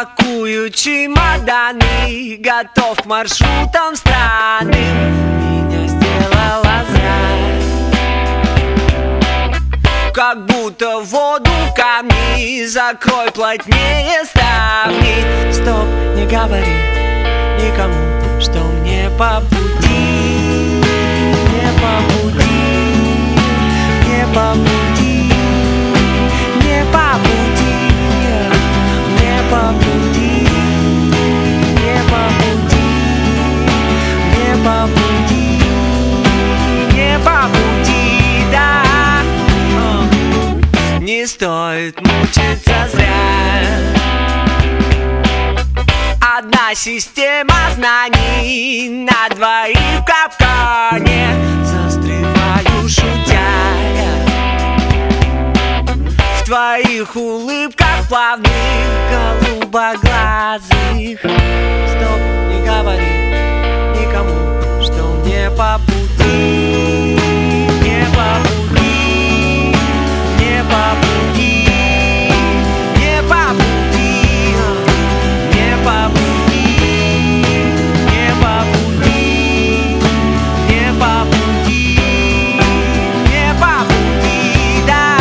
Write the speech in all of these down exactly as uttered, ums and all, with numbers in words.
Пакую чемоданы, готов к маршрутам странным. Меня сделала зря, как будто в воду камни. Закрой плотнее ставни. Стоп, не говори никому, что мне по пути. Не по пути, не по пути, не по пути, не по пути, не по пути, не по пути, не по пути, да. Не стоит мучиться зря. Одна система знаний на двоих в капкане. Застреваю, шутя, в твоих улыбках плавных, голубоглазых. Стоп, не говори никому, что мне по пути. Не по пути, не по пути, не по пути, не по пути, не по пути, не по пути, не по пути, да.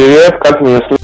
Привет, как меня слышно?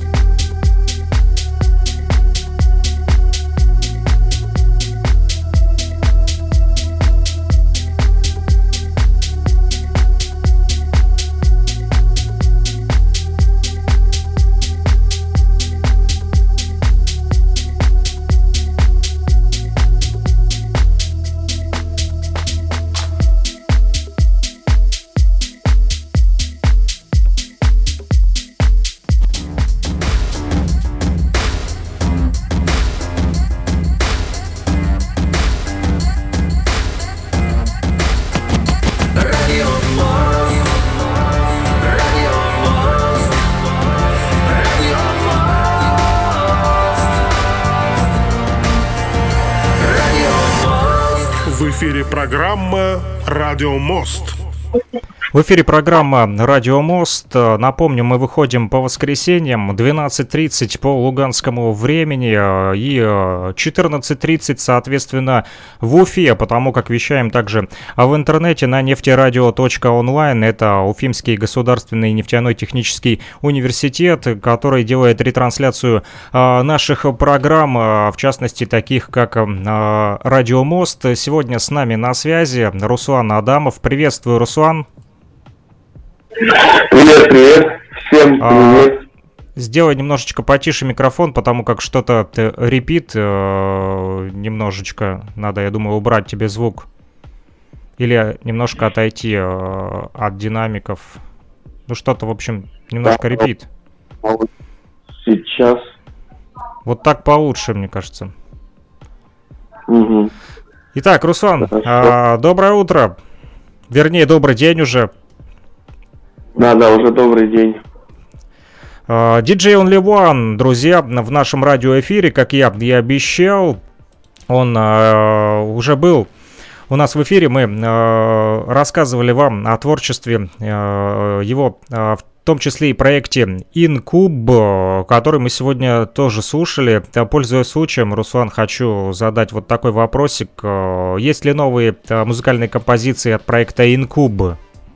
В эфире программа «Радио Мост». В эфире программа «Радио Мост». Напомню, мы выходим по воскресеньям двенадцать тридцать по луганскому времени и четырнадцать тридцать, соответственно, в Уфе, потому как вещаем также в интернете на нефтерадио точка онлайн. Это Уфимский государственный нефтяной технический университет, который делает ретрансляцию наших программ, в частности, таких как «Радио Мост». Сегодня с нами на связи Руслан Адамов. Приветствую, Руслан. Привет, привет, всем привет. А, сделай немножечко потише микрофон, потому как что-то репит э, немножечко. Надо, я думаю, убрать тебе звук. Или немножко отойти э, от динамиков. Ну что-то, в общем, немножко да, репит. Сейчас. Вот так получше, мне кажется. Угу. Итак, Руслан, э, доброе утро. Вернее, добрый день уже. Да, да, уже добрый день. ди джей Only One, друзья, в нашем радиоэфире, как я и обещал, он э, уже был у нас в эфире. Мы э, рассказывали вам о творчестве э, его, э, в том числе и проекте Incube, который мы сегодня тоже слушали. Пользуясь случаем, Руслан, хочу задать вот такой вопросик. Есть ли новые музыкальные композиции от проекта Incube?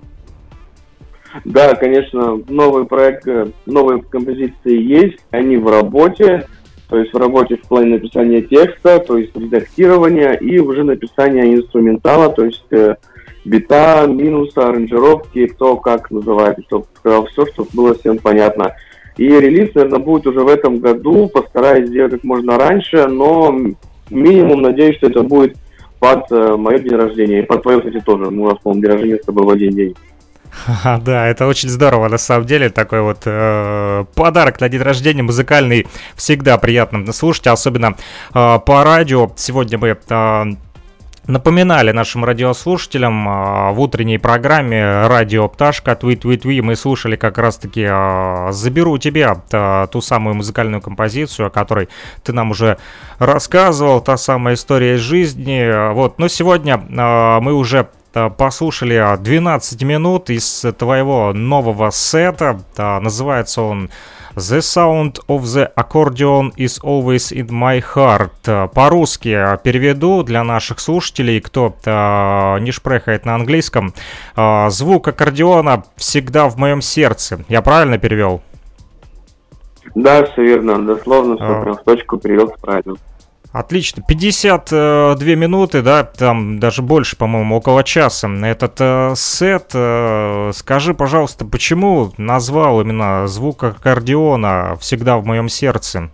Да, конечно, новый проект, новые композиции есть, они в работе, то есть в работе в плане написания текста, то есть редактирования и уже написания инструментала, то есть э, бита, минуса, аранжировки, кто как называет, чтобы сказал все, чтобы было всем понятно. И релиз, наверное, будет уже в этом году, постараюсь сделать как можно раньше, но минимум надеюсь, что это будет под э, мое день рождения, и под твое, кстати, тоже, у нас, по-моему, день рождения с тобой в один день. Ха-ха, да, это очень здорово, на самом деле, такой вот э, подарок на день рождения музыкальный, всегда приятно слушать, особенно э, по радио. Сегодня мы э, напоминали нашим радиослушателям э, в утренней программе «Радио Пташка» Твит-Твит-Ви, мы слушали как раз-таки э, «Заберу тебя», э, ту самую музыкальную композицию, о которой ты нам уже рассказывал, та самая история из жизни. Вот, но сегодня э, мы уже послушали двенадцать минут из твоего нового сета. Называется он «The sound of the accordion is always in my heart». По-русски переведу для наших слушателей, кто не шпрехает на английском. «Звук аккордеона всегда в моем сердце». Я правильно перевел? Да, все верно. Дословно, все прям в точку перевел правильно. Отлично. пятьдесят две минуты, да, там даже больше, по-моему, около часа. Этот э, сет, э, скажи, пожалуйста, почему назвал именно звук аккордеона «Всегда в моем сердце»?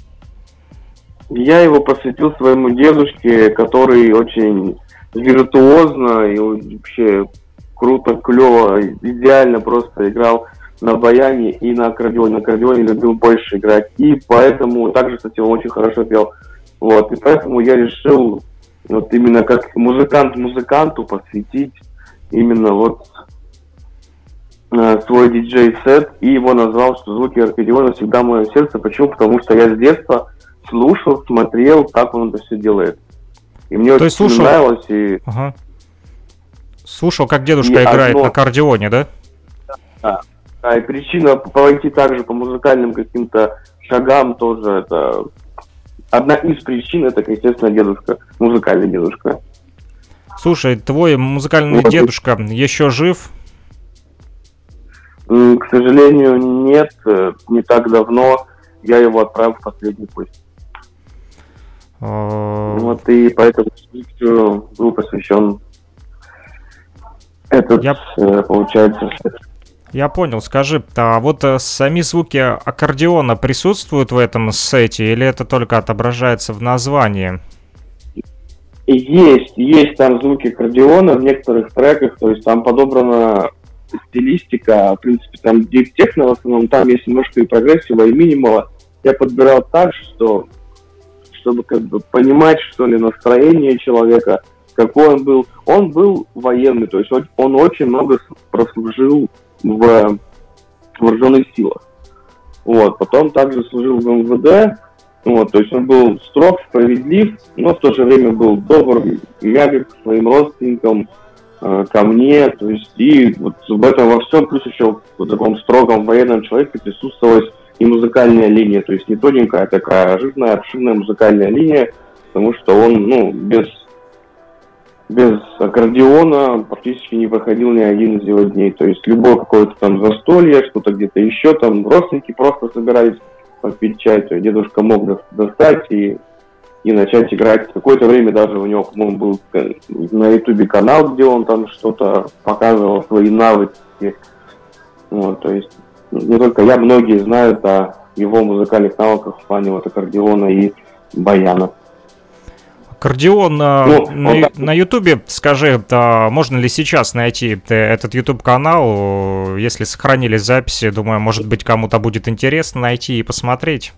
Я его посвятил своему дедушке, который очень виртуозно и вообще круто, клево, идеально просто играл на баяне и на аккордеоне. На аккордеоне любил больше играть. И поэтому также, кстати, он очень хорошо пел. Вот, и поэтому я решил вот именно как музыкант музыканту посвятить именно вот э, свой диджей-сет, и его назвал, что звуки аккордеона всегда в моем сердце. Почему? Потому что я с детства слушал, смотрел, как он это все делает. И мне То очень слушал... нравилось. И... Ага. Слушал, как дедушка и играет одно... на аккордеоне, да? Да. Да, и причина пойти также по музыкальным каким-то шагам тоже это... Одна из причин, это, естественно, дедушка, музыкальный дедушка. Слушай, твой музыкальный вот. дедушка еще жив? М, К сожалению, нет, э, не так давно я его отправил в последний путь. Э, Вот и поэтому полностью был посвящен этот, Я э, получается, Я понял, скажи, а вот э, сами звуки аккордеона присутствуют в этом сете или это только отображается в названии? есть, есть там звуки аккордеона в некоторых треках, то есть там подобрана стилистика, в принципе, там дип техно в основном, там есть немножко и прогрессива, и минимала. Я подбирал так, что чтобы как бы понимать, что ли, настроение человека, какой он был. Он был военный, то есть он, он очень много прослужил в вооруженных силах. Вот, потом также служил в эм вэ дэ, вот, то есть он был строг, справедлив, но в то же время был добр, мягок к своим родственникам, э, ко мне, то есть и вот в этом во всем, плюс еще в таком строгом военном человеке присутствовалась и музыкальная линия, то есть не тоненькая, а такая жирная, обширная музыкальная линия, потому что он, ну, без, без аккордеона практически не проходил ни один из его дней, то есть любое какое-то там застолье, что-то где-то еще, там родственники просто собирались попить чай, то есть дедушка мог достать и, и начать играть. Какое-то время даже у него, по-моему, был на ютубе канал, где он там что-то показывал, свои навыки, вот, то есть не только я, многие знают о его музыкальных навыках в плане вот аккордеона и баяна. Аккордеон Ну, на, он так- на Ютубе, скажи, а можно ли сейчас найти э, этот Ютуб-канал? Если сохранились записи, думаю, может быть, кому-то будет интересно найти и посмотреть.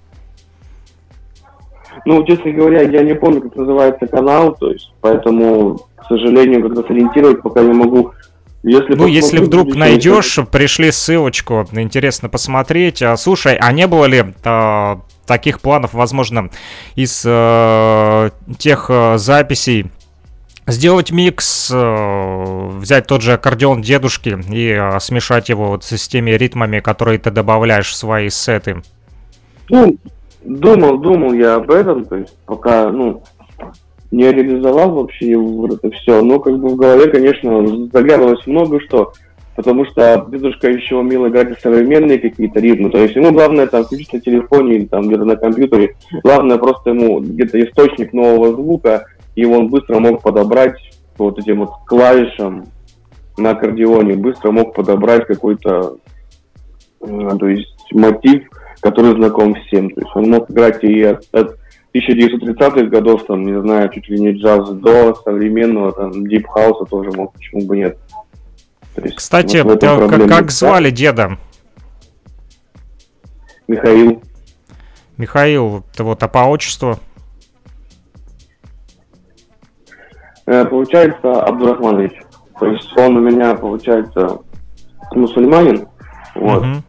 Ну, честно говоря, я не помню, как называется канал, то есть, поэтому, к сожалению, как-то сориентировать пока не могу. Если Ну, если посмотрю, вдруг будет найдешь, пришли ссылочку, интересно посмотреть. А, слушай, а не было ли а, таких планов, возможно, из а, тех а, записей сделать микс, а, взять тот же аккордеон дедушки и а, смешать его вот с теми ритмами, которые ты добавляешь в свои сеты? Ну, думал, думал я об этом, то есть пока, ну, не реализовал вообще вот это все, но как бы в голове, конечно, заглядывалось много что, потому что дедушка еще умел играть и современные какие-то ритмы, то есть ему главное там включить на телефоне или там где-то на компьютере, главное просто ему где-то источник нового звука, и он быстро мог подобрать по вот этим вот клавишам на аккордеоне, быстро мог подобрать какой-то, э, то есть мотив, который знаком всем, то есть он мог играть и от, от тысяча девятьсот тридцатых годов, там, не знаю, чуть ли не джаз до современного, там, дип-хауса тоже мог, почему бы нет. То есть, Кстати, вот а проблема. как, как звали деда? Михаил. Михаил, ты вот, а по отчеству? Э, получается, Абдурахманович. То есть он у меня, получается, мусульманин. Вот. Мгм.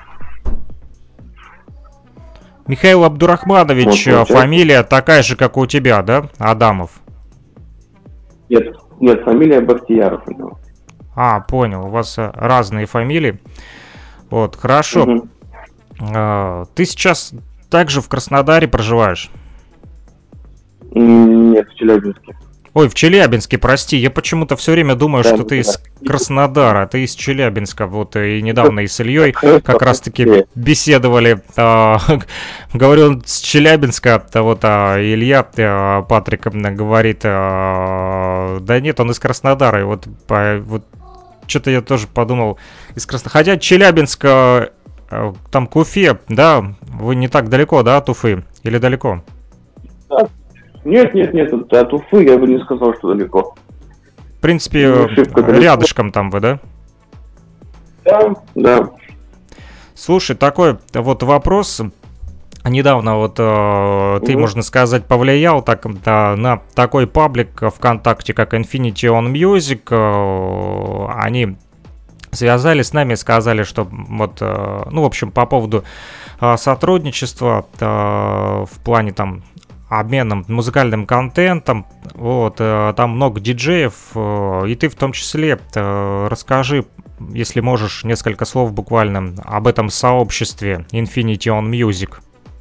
Михаил Абдурахманович, Вот, получается. фамилия такая же, как у тебя, да? Адамов. Нет, нет, фамилия Бахтияров у него. А, понял, у вас э, разные фамилии. Вот, хорошо. Мгм. А, ты сейчас также в Краснодаре проживаешь? М, Нет, в Челябинске. Ой, в Челябинске, прости, я почему-то все время думаю, Да, что ты да. из Краснодара, ты из Челябинска. Вот э, и недавно и с Ильей как раз-таки беседовали. а, Говорю, он с Челябинска, а вот а Илья а, Патрик м, говорит, а, да нет, он из Краснодара. И вот, по- вот что-то я тоже подумал из Краснодара. Хотя Челябинск, а, а, там к Уфе, да, вы не так далеко, да, от Уфы? Или далеко? Нет, нет, нет, от, от Уфы я бы не сказал, что далеко. В принципе, Ну, ошибка далеко. рядышком там вы, да? Да, да. Слушай, такой вот вопрос. Недавно вот э, ты, Мгм. можно сказать, повлиял так, да, на такой паблик ВКонтакте, как Infinity on Music. Э, они связались с нами, сказали, что вот, э, ну, в общем, по поводу э, сотрудничества э, в плане там обменом музыкальным контентом, вот, э, там много диджеев, э, и ты в том числе. Э, расскажи, если можешь, несколько слов буквально об этом сообществе Infinity on Music.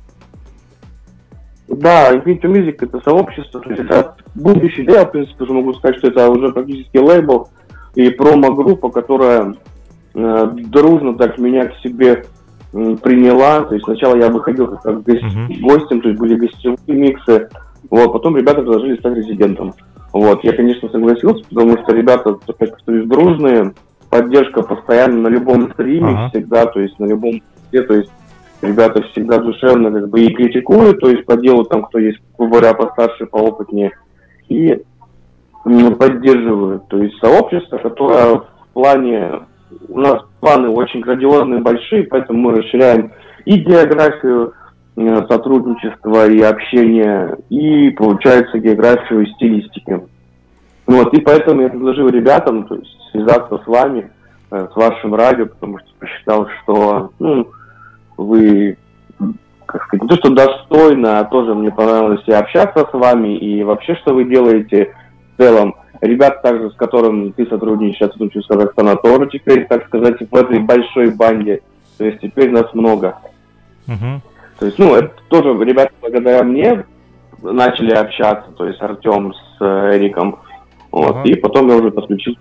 Да, Infinity Music — это сообщество, то есть это будущее, да, я, в принципе, уже могу сказать, что это уже практически лейбл и промо-группа, которая э, дружно так меня к себе э, приняла. То есть сначала я выходил как, как гость, uh-huh. гостем, то есть были гостевые миксы. Вот, потом ребята предложили стать резидентом. Вот, я, конечно, согласился, потому что ребята, так сказать, дружные, поддержка постоянно на любом стриме uh-huh. всегда, то есть на любом то есть ребята всегда душевно как бы и критикуют, то есть по делу там, кто есть, говоря, постарше, поопытнее, и м, поддерживают. То есть сообщество, которое в плане, у нас планы очень грандиозные, большие, поэтому мы расширяем и географию э, сотрудничества, и общения, и, получается, географию стилистики. Вот, и поэтому я предложил ребятам, то есть, связаться с вами, э, с вашим радио, потому что посчитал, что, ну, вы, как сказать, не то, что достойно, а тоже мне понравилось и общаться с вами, и вообще, что вы делаете в целом. Ребят, также, с которым ты сотрудничаешь, я сотрудничаю с Казахстана, тоже теперь, так сказать, в этой большой банде. То есть теперь нас много. Uh-huh. То есть, ну, это тоже ребята, благодаря мне начали общаться, то есть Артем с Эриком. Вот, uh-huh. И потом я уже подключился.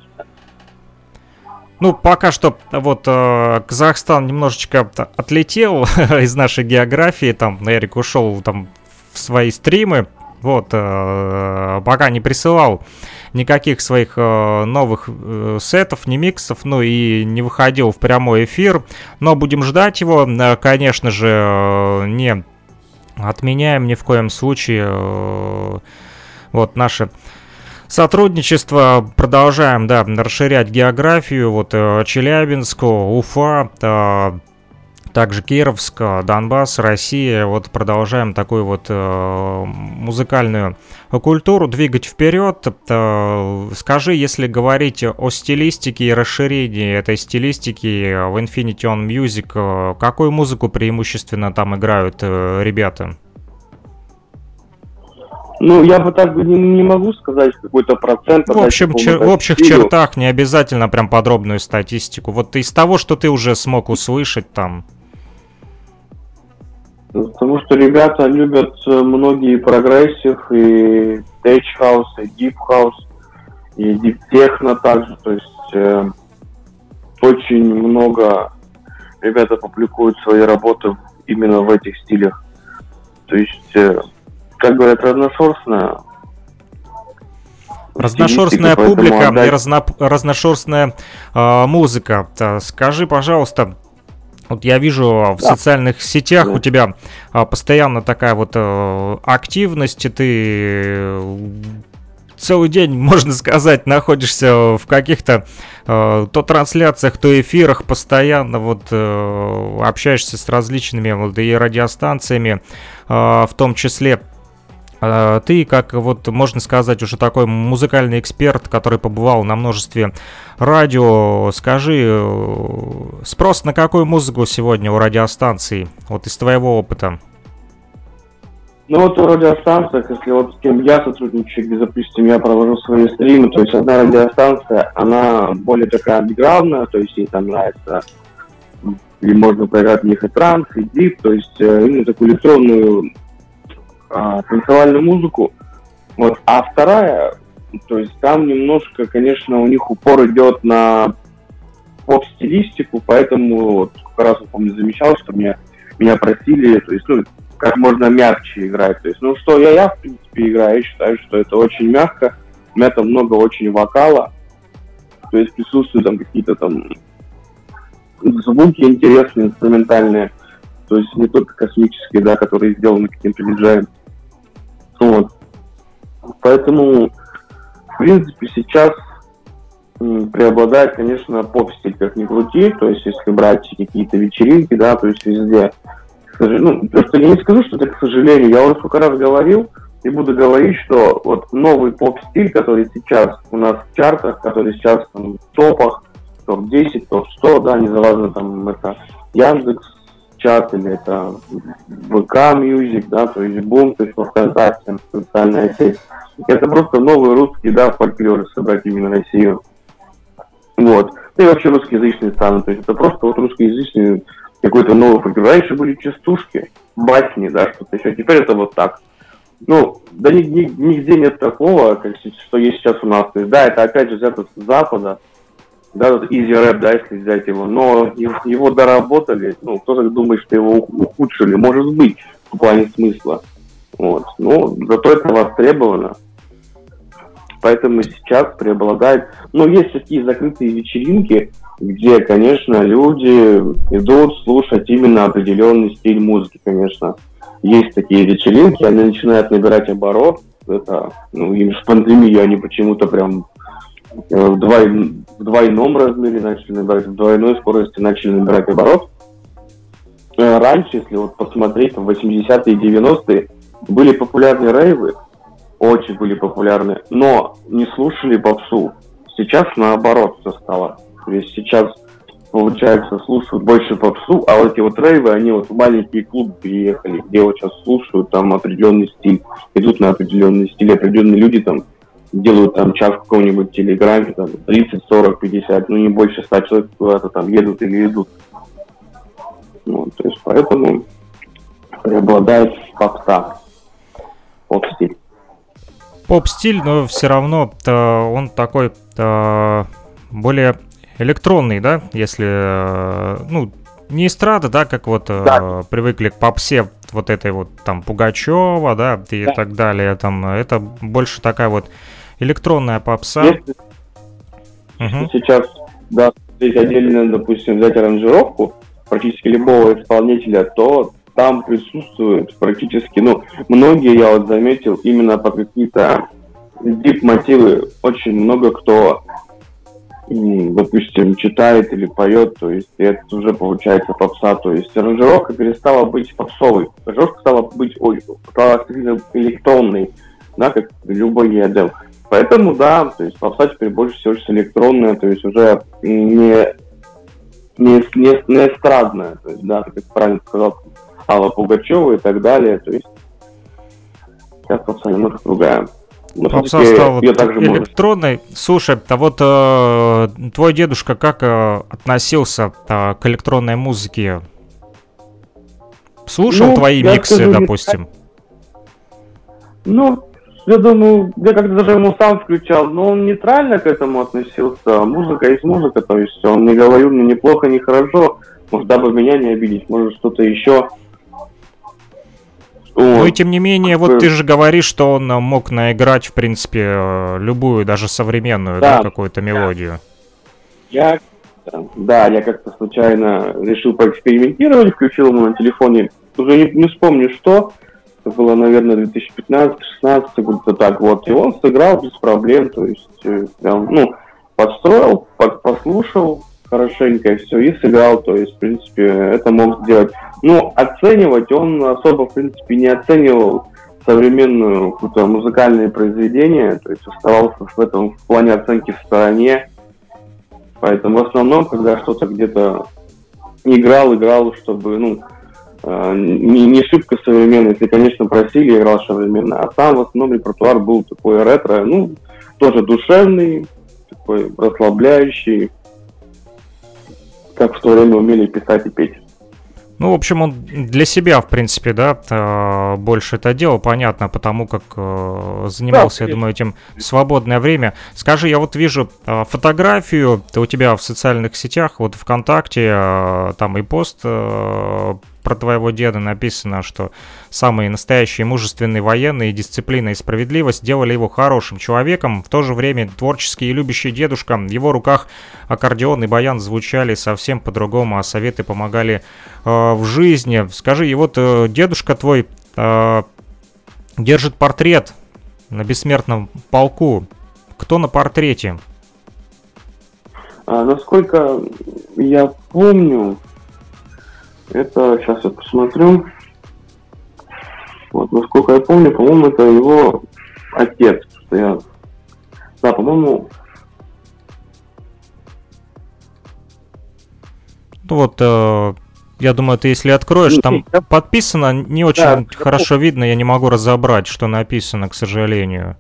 Ну, пока что вот э, Казахстан немножечко отлетел из нашей географии, там Эрик ушел там в свои стримы, вот, э, пока не присылал никаких своих э, новых э, сетов, ни миксов, ну и не выходил в прямой эфир, но будем ждать его, э, конечно же, э, не отменяем ни в коем случае э, вот наши сотрудничество, продолжаем, да, расширять географию, вот Челябинск, Уфа, также Кировск, Донбасс, Россия, вот продолжаем такую вот музыкальную культуру двигать вперед. Скажи, если говорить о стилистике и расширении этой стилистики в Infinity on Music, какую музыку преимущественно там играют ребята? Ну, я бы так не, не могу сказать какой-то процент. В, общем, чер- в общих стилю. чертах, не обязательно прям подробную статистику. Вот из того, что ты уже смог услышать там. Потому что ребята любят многие прогрессив, и Tech House, и Deep House, и Deep Techno также. То есть э, очень много ребята публикуют свои работы именно в этих стилях. То есть... Э, как говорят, разношерстная. Разношерстная публика отдать... и разно... разношерстная э, музыка. Скажи, пожалуйста, вот я вижу в да. социальных сетях да. у тебя э, постоянно такая вот э, активность, и ты целый день, можно сказать, находишься в каких-то э, то трансляциях, то эфирах, постоянно вот э, общаешься с различными вот, и радиостанциями, э, в том числе. Ты, как вот можно сказать, уже такой музыкальный эксперт, который побывал на множестве радио, скажи, спрос на какую музыку сегодня у радиостанций, вот из твоего опыта? Ну вот у радиостанциях, если вот с кем я сотрудничаю, где, допустим, я провожу свои стримы, то есть одна радиостанция, она более такая андеграундная, то есть ей там нравится, или можно поиграть в них и транс, и дип, то есть именно такую электронную а, танцевальную музыку. Вот. А вторая, то есть там немножко, конечно, у них упор идет на поп-стилистику, поэтому вот как раз, помню, замечал, что меня, меня просили, то есть, ну, как можно мягче играть. То есть, ну, что я, я, в принципе, играю, я считаю, что это очень мягко, у меня там много очень вокала, то есть присутствуют там какие-то там звуки интересные, инструментальные, то есть не только космические, да, которые сделаны каким-то диджеем. Вот. Поэтому, в принципе, сейчас м, преобладает, конечно, поп-стиль, как ни крути, то есть если брать какие-то вечеринки, да, то есть везде. Ну, просто я не скажу, что это, к сожалению, я уже сколько раз говорил и буду говорить, что вот новый поп-стиль, который сейчас у нас в чартах, который сейчас там, в топах, топ десять, топ сто, да, незаважно там это Яндекс чат или это ВК Music, да, то есть Бум, то есть ВКонтакте, социальная сеть. Это просто новые русские, да, фольклоры, собрать именно Россию. Вот. Ну и вообще русскоязычные страны, то есть это просто вот русскоязычные какой-то новый фольклор. Раньше были частушки, басни, да, что-то еще. Теперь это вот так. Ну, да ни, ни, нигде нет такого, как, что есть сейчас у нас. То есть, да, это опять же взято с Запада. да, вот Easy Rap, да, если взять его, но его, его доработали, ну, кто-то думает, что его ухудшили, может быть, в плане смысла, вот, но зато это востребовано, поэтому сейчас преобладает, ну, есть такие закрытые вечеринки, где, конечно, люди идут слушать именно определенный стиль музыки, конечно, есть такие вечеринки, они начинают набирать оборот, это, ну, им в пандемию они почему-то прям в, двой, в двойном размере начали набирать, в двойной скорости начали набирать оборот. Раньше, если вот посмотреть, в восьмидесятые и девяностые были популярны рейвы, очень были популярны, но не слушали попсу. Сейчас наоборот все стало. То есть сейчас, получается, слушают больше попсу, а вот эти вот рейвы, они вот в маленькие клубы приехали, где вот сейчас слушают там определенный стиль, идут на определенный стиль, определенные люди там делают там час в каком-нибудь телеграме, там тридцать, сорок, пятьдесят, ну не больше ста человек куда-то там едут или идут. Вот, то есть поэтому преобладает попса, поп-стиль. Поп-стиль, но все равно он такой более электронный, да, если, ну, не эстрада, да, как вот да. привыкли к попсе вот этой вот там Пугачева, да, и да. так далее, там, это больше такая вот электронная попса. Если угу. сейчас, да, здесь отдельно, допустим, взять аранжировку практически любого исполнителя, то там присутствуют практически, ну, многие, я вот заметил, именно по какие-то дип-мотивы, очень много кто, допустим, читает или поет, то есть это уже получается попса, то есть аранжировка перестала быть попсовой, аранжировка стала быть, ой, стала электронной, да, как любой и эй ди эл. Поэтому, да, то есть попса теперь больше всего электронная, то есть уже не, не, не, не эстрадная, то есть, да, как правильно сказал Алла Пугачева и так далее, то есть сейчас попса немного другая. Но попса стала электронной. Можно. Слушай, а вот э, твой дедушка как э, относился э, к электронной музыке? Слушал ну, твои миксы, скажу, допустим? Ну, я думаю, я как-то даже ему сам включал, но он нейтрально к этому относился. Музыка есть музыка, то есть он не говорил мне ни плохо, ни хорошо, может, дабы меня не обидеть, может, что-то еще. Ну и тем не менее, вот ты же говоришь, что он мог наиграть, в принципе, любую, даже современную, да, да какую-то мелодию. Я, да, я как-то случайно решил поэкспериментировать, включил ему на телефоне, уже не, не вспомню что, это было, наверное, две тысячи пятнадцатый шестнадцатый, как-то так вот, и он сыграл без проблем, то есть, прям, ну, подстроил, под, послушал хорошенько и все, и сыграл, то есть, в принципе, это мог сделать. Ну, оценивать он особо, в принципе, не оценивал современную какое-то музыкальное произведение, то есть оставался в этом в плане оценки в стороне. Поэтому в основном, когда что-то где-то играл, играл, чтобы, ну, не, не шибко современно, если, конечно, просили, играл современно, а сам в основном репертуар был такой ретро, ну, тоже душевный, такой расслабляющий, как в то время умели писать и петь. Ну, в общем, он для себя, в принципе, да, больше это делал, понятно, потому как занимался, да, я думаю, этим в свободное время. Скажи, я вот вижу фотографию у тебя в социальных сетях, вот ВКонтакте, там и пост про твоего деда написано, что самые настоящие мужественные военные, дисциплина и справедливость делали его хорошим человеком. В то же время творческий и любящий дедушка, в его руках аккордеон и баян звучали совсем по-другому, а советы помогали э, в жизни. Скажи, и вот э, дедушка твой э, держит портрет на бессмертном полку. Кто на портрете? А, насколько я помню, это, сейчас я посмотрю. Вот, насколько я помню, по-моему, это его отец. Что я... Да, по-моему... Ну вот, э, я думаю, ты если откроешь, там я... подписано, не очень да, хорошо я... видно, я не могу разобрать, что написано, к сожалению.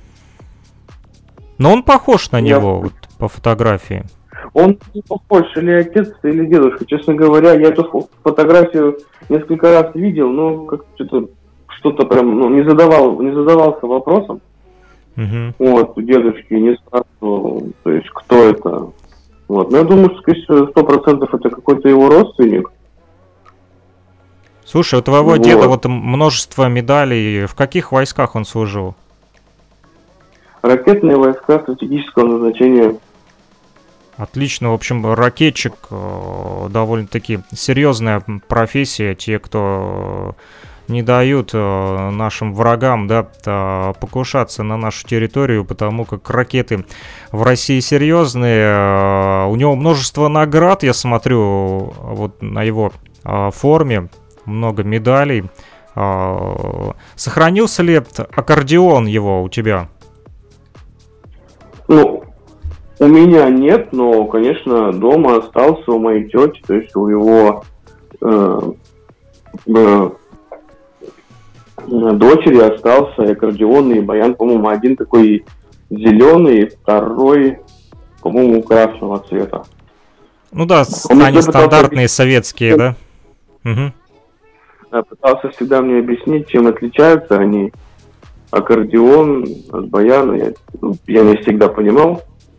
Но он похож на я... него, вот, по фотографии. Он не похож, или отец, или дедушка. Честно говоря, я эту фотографию несколько раз видел, но как что-то, что-то прям, ну, не задавал, не задавался вопросом. Uh-huh. Вот, у дедушки не спрашивал, то есть, кто это. Вот. Но я думаю, что, скорее всего, сто процентов это какой-то его родственник. Слушай, у твоего вот. деда вот множество медалей. В каких войсках он служил? Ракетные войска стратегического назначения. Отлично. В общем, ракетчик довольно-таки серьезная профессия. Те, кто не дают нашим врагам, да, покушаться на нашу территорию, потому как ракеты в России серьезные. У него множество наград, я смотрю, вот на его форме, много медалей. Сохранился ли аккордеон его у тебя? Ну, у меня нет, но, конечно, дома остался у моей тети, то есть у его э, э, дочери остался аккордеонный баян, по-моему, один такой зеленый, второй, по-моему, красного цвета. Ну да, они стандартные пытался... советские, да? Угу. Я пытался всегда мне объяснить, чем отличаются они. Аккордеон от баяна, я, я не всегда понимал.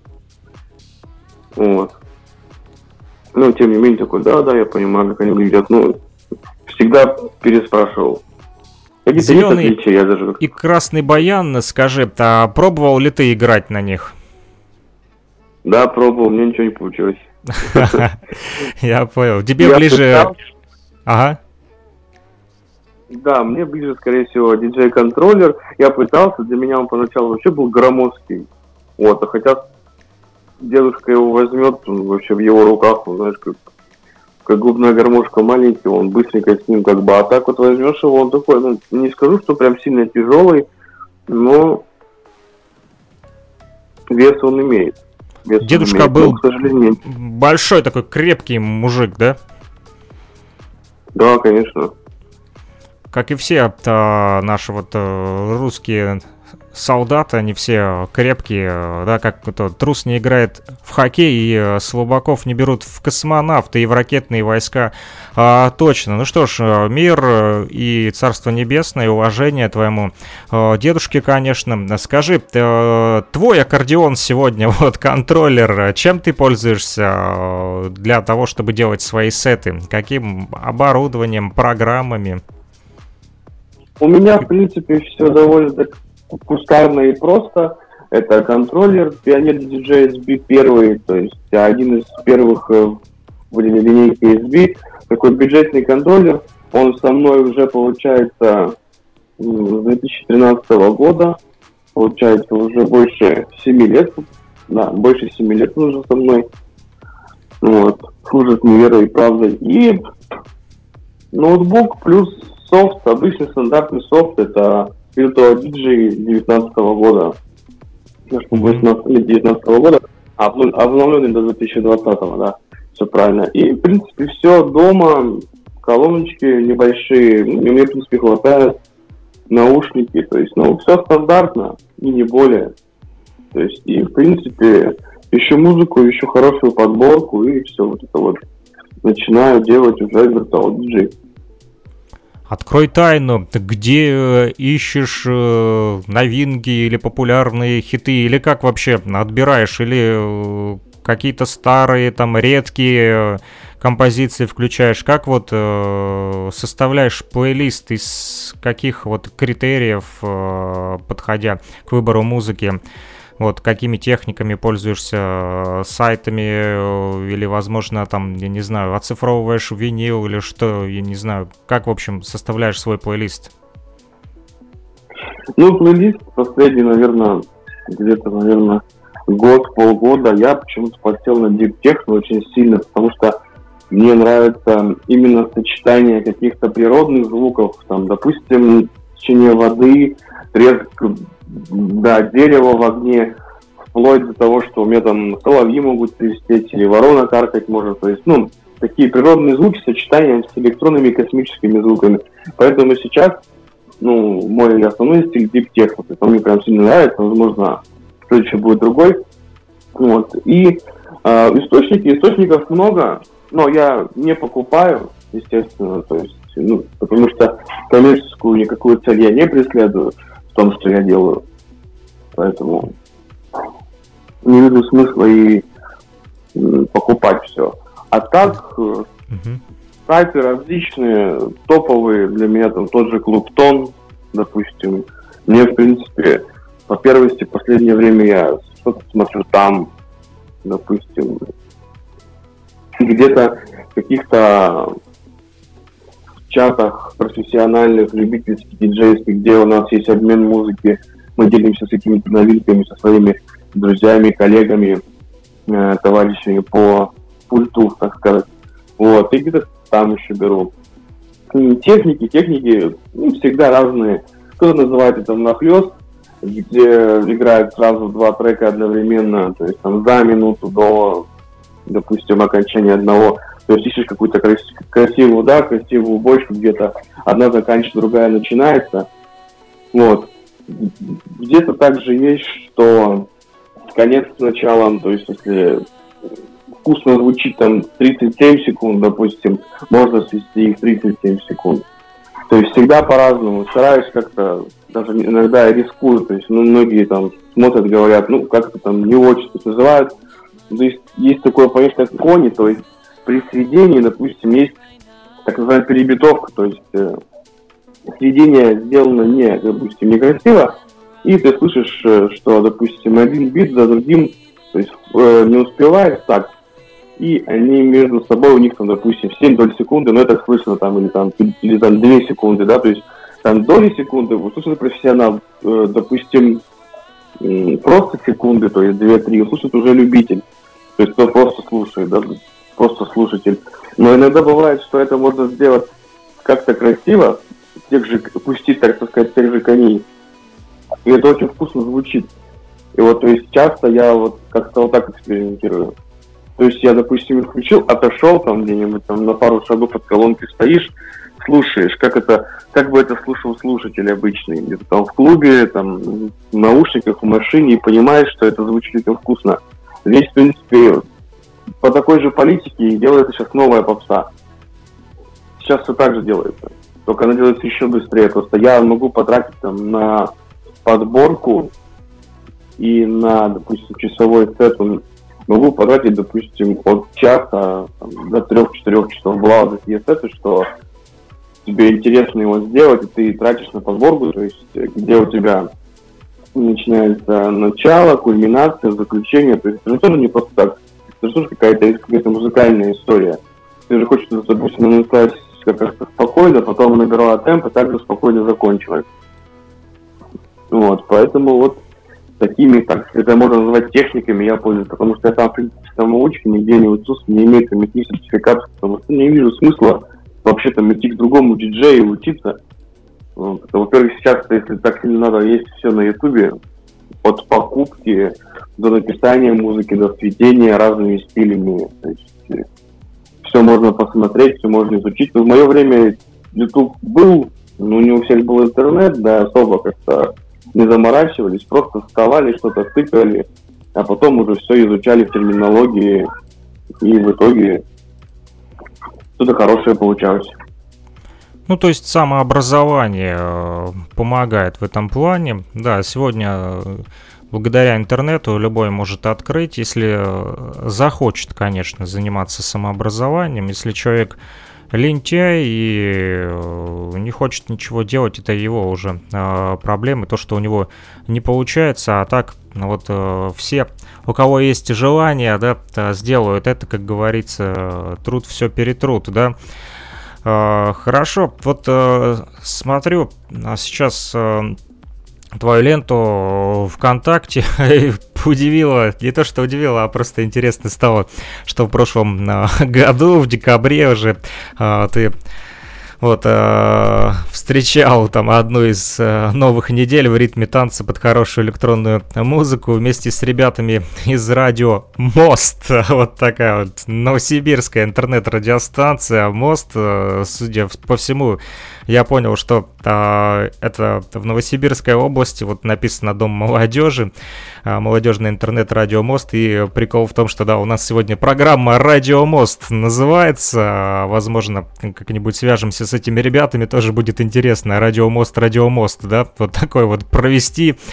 Вот. Ну, тем не менее, такой, да, да, я понимаю, как они выглядят. Ну, всегда переспрашивал. Какие-то зеленый отличия, я даже... и красный баян, скажи, а пробовал ли ты играть на них? Да, пробовал, мне ничего не получилось. Я понял. Тебе ближе... Ага. Да, мне ближе, скорее всего, диджей-контроллер. Я пытался, для меня он поначалу вообще был громоздкий. Вот, а хотя дедушка его возьмет, он вообще в его руках, он, знаешь, как, как губная гармошка маленький, он быстренько с ним как бы, а так вот возьмешь его, он такой, ну, не скажу, что прям сильно тяжелый, но вес он имеет. Вес Дедушка он имеет, был, но, к сожалению, большой такой крепкий мужик, да? Да, конечно. Как и все а, наши вот а, русские солдаты, они все крепкие, да, как кто трус не играет в хоккей и а, слабаков не берут в космонавты и в ракетные войска, а, точно. Ну что ж, мир и царство небесное, уважение твоему а, дедушке, конечно. Скажи, а, твой аккордеон сегодня, вот контроллер, чем ты пользуешься а, для того, чтобы делать свои сеты? Каким оборудованием, программами? У меня, в принципе, все довольно кустарно и просто. Это контроллер Pioneer ди джей эс би первый, то есть один из первых в линейке эс би. Такой бюджетный контроллер. Он со мной уже, получается, с две тысячи тринадцатого года. Получается, уже больше семи лет. Да, больше семи лет он уже со мной. Вот. Служит мне верой и правдой. И ноутбук плюс софт, обычный стандартный софт, это Virtual ди джей две тысячи девятнадцатого года. Или девятнадцатого года, а обновленный до две тысячи двадцатого, да, все правильно. И, в принципе, все дома, колоночки небольшие, мне, в принципе, хватает, наушники, то есть, ну, все стандартно, и не более. То есть, и, в принципе, ищу музыку, ищу хорошую подборку, и все вот это вот начинаю делать уже Virtual ди джей. Открой тайну, где э, ищешь э, новинки или популярные хиты, или как вообще отбираешь, или э, какие-то старые, там, редкие э, композиции включаешь, как вот э, составляешь плейлист, из каких вот критериев, э, подходя к выбору музыки, вот какими техниками пользуешься, сайтами или, возможно, там, я не знаю, оцифровываешь винил или что, я не знаю, как, в общем, составляешь свой плейлист? Ну, плейлист последний, наверное, где-то, наверное, год, полгода я почему-то подсел на Deep Techno очень сильно, потому что мне нравится именно сочетание каких-то природных звуков, там, допустим, течение воды, треск, да, дерево в огне, вплоть до того, что у меня там соловьи могут свистеть или ворона каркать может, то есть, ну, такие природные звуки с сочетанием с электронными и космическими звуками. Поэтому сейчас, ну, мой основной стиль Deep Techno, то есть он мне прям сильно нравится, возможно, следующий будет другой. Вот. И э, источники, источников много, но я не покупаю, естественно, то есть, ну, потому что коммерческую никакую цель я не преследую в том, что я делаю. Поэтому не вижу смысла и м, покупать все. А так, э, Мгм. сайты различные, топовые для меня, там тот же Клуб Тон, допустим. Мне, в принципе, по первости, в последнее время я что-то смотрю там, допустим, где-то в каких-то чатах профессиональных, любительских, диджейских, где у нас есть обмен музыки, мы делимся с какими-то новинками со своими друзьями, коллегами, э, товарищами по пульту, так сказать. Вот, и где-то там еще беру. И техники, техники ну, всегда разные. Кто-то называет это нахлёст, где играют сразу два трека одновременно, то есть там за минуту до, допустим, окончания одного. То есть ищешь какую-то крас- красивую, да, красивую бочку где-то, одна заканчивается, другая начинается. Вот. Где-то также есть, что конец с началом, то есть если вкусно звучит там тридцать семь секунд, допустим, можно свести их тридцать семь секунд. То есть всегда по-разному. Стараюсь как-то, даже иногда рискую, то есть ну, многие там смотрят, говорят, ну как-то там не очень, то есть называют. То есть есть такое понятие, как кони, то есть при сведении, допустим, есть так называемая перебитовка, то есть э, сведение сделано не, допустим, некрасиво, и ты слышишь, э, что, допустим, один бит за другим, то есть э, не успевает так, и они между собой, у них там, допустим, семь доль секунды, но это слышно там, или там, или там две секунды, да, то есть там доли секунды, услышит профессионал, э, допустим, э, просто секунды, то есть две-три, услышит уже любитель, то есть кто просто слушает, да, просто слушатель. Но иногда бывает, что это можно сделать как-то красиво, тех же, пустить, так сказать, тех же коней. И это очень вкусно звучит. И вот, то есть, часто я вот как-то вот так экспериментирую. То есть, я, допустим, их включил, отошел там где-нибудь там на пару шагов от колонки стоишь, слушаешь, как это, как бы это слушал слушатель обычный, где-то там в клубе, там, в наушниках, в машине, и понимаешь, что это звучит очень вкусно. Здесь, в принципе, по такой же политике делается сейчас новая попса. Сейчас все так же делается. Только она делается еще быстрее. Просто я могу потратить там на подборку и на, допустим, часовой сет. Могу потратить, допустим, от часа там, до трех-четырех часов. Бывало такие сеты, что тебе интересно его сделать, и ты тратишь на подборку, то есть где у тебя начинается начало, кульминация, заключение. То есть это же тоже не просто так. Это же тоже какая-то, какая-то музыкальная история. Ты же хочешь, допустим, начать как-то спокойно, потом набирала темп, и также спокойно закончилась. Вот, поэтому вот такими, так, это можно назвать техниками, я пользуюсь, потому что я сам, в принципе, самоучка, нигде не учусь, не имею там никаких сертификатов, потому что не вижу смысла вообще там идти к другому диджею и учиться. Вот. Это, во-первых, сейчас, если так сильно надо, есть все на ютубе, от покупки до написания музыки, до сведения разными стилями. То есть все можно посмотреть, все можно изучить. Но в мое время YouTube был, но не у всех был интернет, да, особо как-то не заморачивались, просто вставали, что-то тыкали, а потом уже все изучали в терминологии, и в итоге что-то хорошее получалось. Ну, то есть самообразование э, помогает в этом плане. Да, сегодня э, благодаря интернету любой может открыть, если э, захочет, конечно, заниматься самообразованием. Если человек лентяй и э, не хочет ничего делать, это его уже э, проблемы, то, что у него не получается. А так, ну, вот э, все, у кого есть желание, да, сделают это, как говорится, труд все перетрут, да. Uh, хорошо, вот uh, смотрю сейчас uh, твою ленту ВКонтакте, удивило, не то что удивило, а просто интересно стало, что в прошлом uh, году, в декабре уже uh, ты вот uh, встречал там одну из uh, новых недель в ритме танца под хорошую электронную музыку вместе с ребятами из радио Мост. Вот такая вот новосибирская интернет-радиостанция Мост. Uh, судя по всему, я понял, что uh, это в Новосибирской области, вот написано «Дом молодежи», uh, молодежный интернет-радио Мост. И прикол в том, что да, у нас сегодня программа «Радио Мост» называется. Uh, возможно, как-нибудь свяжемся с этими ребятами, тоже будет интересно. «Радио Мост», «Радио Мост», да, вот такой вот провести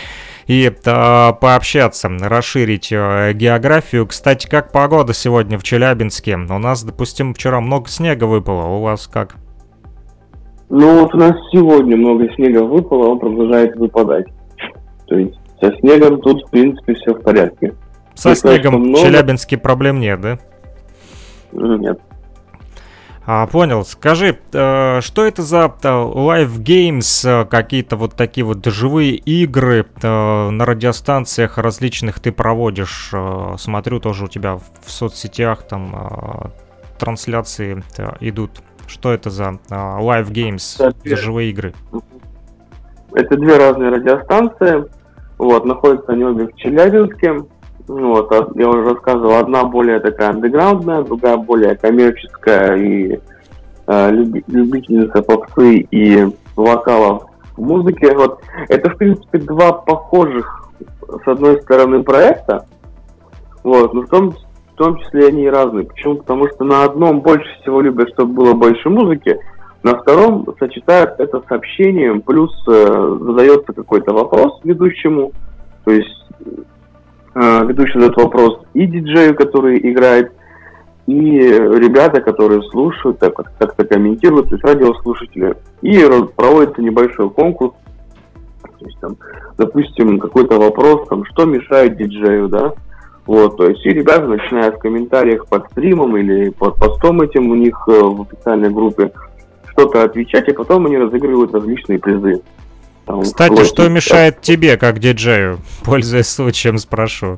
и э, пообщаться, расширить э, географию. Кстати, как погода сегодня в Челябинске? У нас, допустим, вчера много снега выпало, у вас как? Ну вот у нас сегодня много снега выпало, он продолжает выпадать. То есть со снегом тут, в принципе, все в порядке. Со Не снегом много... в Челябинске проблем нет, да? Нет. А, понял. Скажи, э, что это за э, Live Games, э, какие-то вот такие вот живые игры э, на радиостанциях различных ты проводишь? Э, смотрю, тоже у тебя в соцсетях там э, трансляции э, идут. Что это за э, Live Games, Это за живые игры? Это две разные радиостанции. Вот, находятся они обе в Челябинске. Вот, я уже рассказывал, одна более такая андеграундная, другая более коммерческая и э, люби, любительница попсы и вокала в музыке. Вот. Это, в принципе, два похожих, с одной стороны, проекта, вот, но в том, в том числе они и разные. Почему? Потому что на одном больше всего любят, чтобы было больше музыки, на втором сочетают это с общением, плюс э, задается какой-то вопрос ведущему, то есть ведущий задает вопрос и диджею, который играет, и ребята, которые слушают, так, как-то комментируют, то есть радиослушатели. И проводится небольшой конкурс. То есть, там, допустим, какой-то вопрос, там, что мешает диджею, да? Вот, то есть и ребята начинают в комментариях под стримом или под постом этим у них в официальной группе что-то отвечать, и потом они разыгрывают различные призы. Там, Кстати, вот, что мешает так. тебе, как диджею? Пользуясь случаем, спрошу.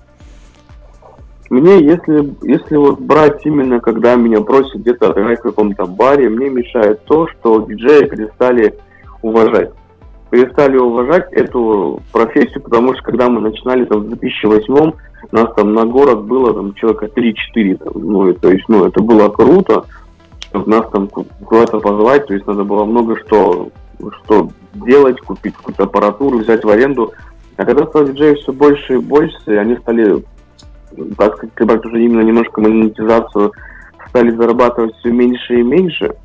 Мне, если, если вот брать именно, когда меня просят где-то играть в каком-то баре, мне мешает то, что диджеи перестали уважать. Перестали уважать эту профессию, потому что когда мы начинали там в две тысячи восьмом, у нас там на город было там человека три-четыре. Ну, и, то есть, ну, это было круто, чтобы нас там куда-то позвать, то есть надо было много что, что делать, купить какую-то аппаратуру, взять в аренду. А когда стало диджеев все больше и больше, и они стали, так сказать, уже именно немножко монетизацию, стали зарабатывать все меньше и меньше.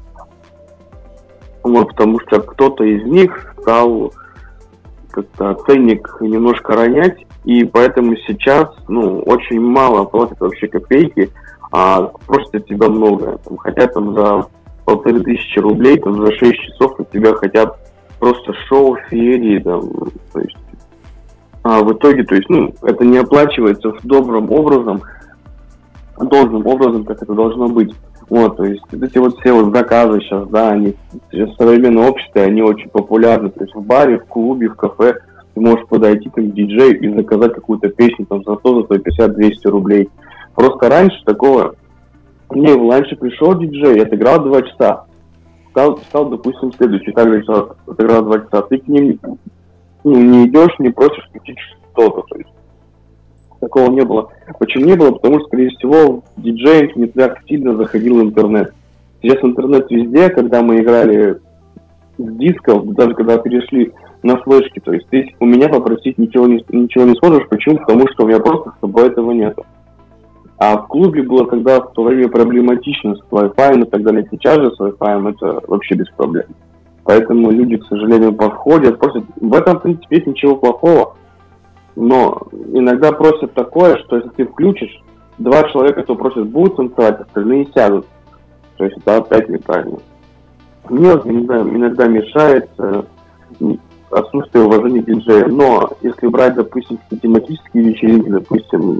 Вот, потому что кто-то из них стал как-то ценник немножко ронять, и поэтому сейчас, ну, очень мало платят вообще копейки, а просят от тебя много. Там, хотят там за полторы тысячи рублей, там за шесть часов от тебя хотят просто шоу, феерии, там, то есть, а в итоге, то есть, ну, это не оплачивается добрым образом, должным образом, как это должно быть. Вот, то есть, эти вот все вот заказы сейчас, да, они в современном обществе, они очень популярны, то есть, в баре, в клубе, в кафе ты можешь подойти к диджею и заказать какую-то песню, там, за сто, за сто пятьдесят-двести рублей. Просто раньше такого не было. Раньше пришел диджей, отыграл два часа, стал, стал, допустим, следующий, также отыграл два часа, ты к ним ну, не идешь, не просишь включить что-то, то есть такого не было. Почему не было? Потому что, скорее всего, в диджеях не так сильно заходил интернет. Сейчас интернет везде, когда мы играли с дисков, даже когда перешли на флешки, то есть ты у меня попросить ничего не, ничего не сможешь. Почему? Потому что у меня просто с собой этого нет. А в клубе было тогда в то время проблематично с Wi-Fi и так далее. Сейчас же с Wi-Fi это вообще без проблем. Поэтому люди, к сожалению, подходят, просят. В этом, в принципе, нет ничего плохого. Но иногда просят такое, что если ты включишь, два человека, кто просит, будут танцевать, остальные сядут. То есть это опять неправильно. Мне иногда, иногда мешает э, отсутствие уважения к диджею. Но если брать, допустим, тематические вечеринки, допустим,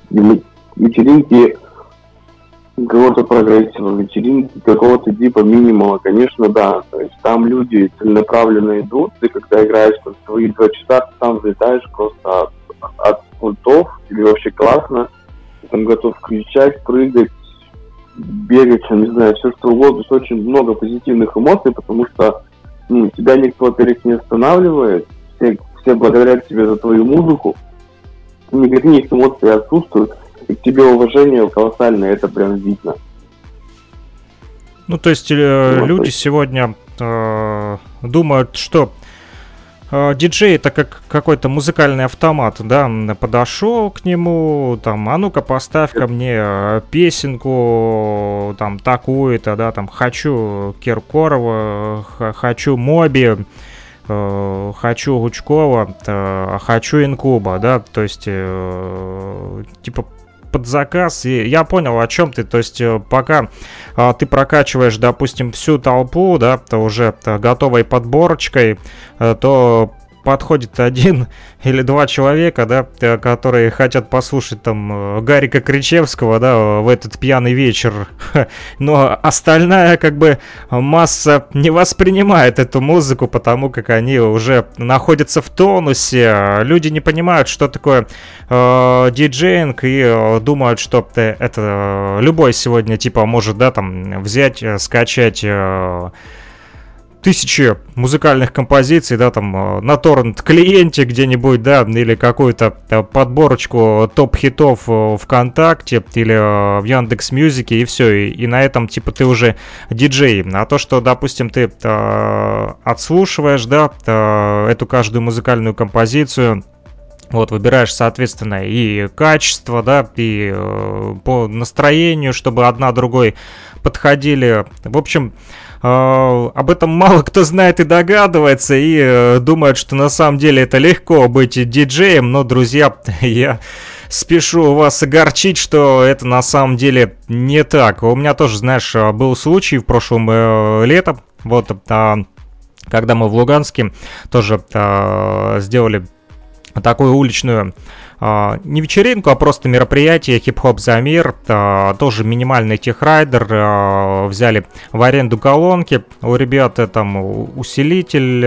вечеринки какого-то прогрессива, вечеринки какого-то типа минимума, конечно, да. То есть там люди целенаправленно идут, ты когда играешь там свои два часа, ты там залетаешь просто от, от пультов, тебе вообще классно, ты там готов кричать, прыгать, бегать, я не знаю, все что угодно, то есть очень много позитивных эмоций, потому что ну, тебя никто, во-первых, не останавливает, все, все благодарят тебе за твою музыку, никаких эмоций отсутствуют, и к тебе уважение колоссальное, это прям видно. Ну, то есть э, люди сегодня э, думают, что э, диджей это как какой-то музыкальный автомат, да, подошел к нему, там, а ну-ка поставь ко мне песенку, там, такую-то, да, там, хочу Киркорова, х- хочу Моби, э, хочу Гучкова, э, хочу Инкуба, да, то есть, э, типа, под заказ, и я понял, о чем ты, то есть пока а, ты прокачиваешь, допустим, всю толпу, да, то уже то, готовой подборочкой, а, то подходит один или два человека, да, которые хотят послушать там Гарика Кричевского, да, в этот пьяный вечер, но остальная как бы масса не воспринимает эту музыку, потому как они уже находятся в тонусе, люди не понимают, что такое э, диджеинг, и э, думают, что это любой сегодня типа может, да, там взять, скачать э, тысячи музыкальных композиций, да, там, на торрент-клиенте где-нибудь, да, или какую-то подборочку топ-хитов ВКонтакте или в Яндекс.Мьюзике, и все, и, и на этом, типа, ты уже диджей. А то, что, допустим, ты э, отслушиваешь, да, э, эту каждую музыкальную композицию, вот, выбираешь, соответственно, и качество, да, и э, по настроению, чтобы одна другой подходили. В общем, Uh, об этом мало кто знает и догадывается, и uh, думает, что на самом деле это легко быть диджеем, но, друзья, я спешу вас огорчить, что это на самом деле не так. У меня тоже, знаешь, был случай в прошлом uh, летом, вот, uh, когда мы в Луганске тоже uh, сделали такую уличную Uh, не вечеринку, а просто мероприятие «Хип-хоп за мир», uh, тоже минимальный техрайдер, uh, взяли в аренду колонки, у ребят там усилитель,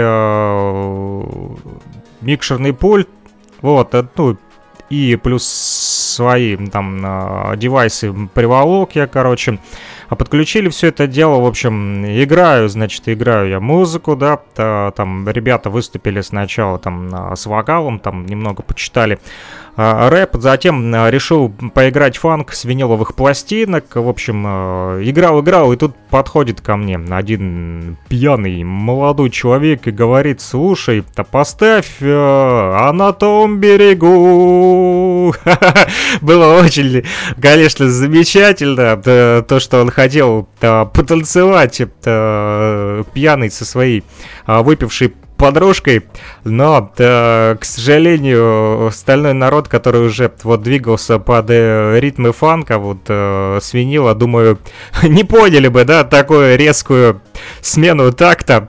uh, микшерный пульт, вот, ну, и плюс свои там uh, девайсы приволок я, короче, подключили все это дело, в общем, играю, значит, играю я музыку, да, там ребята выступили сначала там с вокалом, там немного почитали а, рэп, затем а, решил поиграть фанк с виниловых пластинок, в общем, а, играл-играл, и тут подходит ко мне один пьяный молодой человек и говорит: слушай, да поставь а, на том берегу. Было очень, конечно, замечательно, то, что он хотел потанцевать пьяный со своей выпившей подружкой, но, к сожалению, остальной народ, который уже вот двигался под ритмы фанка, вот с винила, думаю, не поняли бы, да, такую резкую смену такта.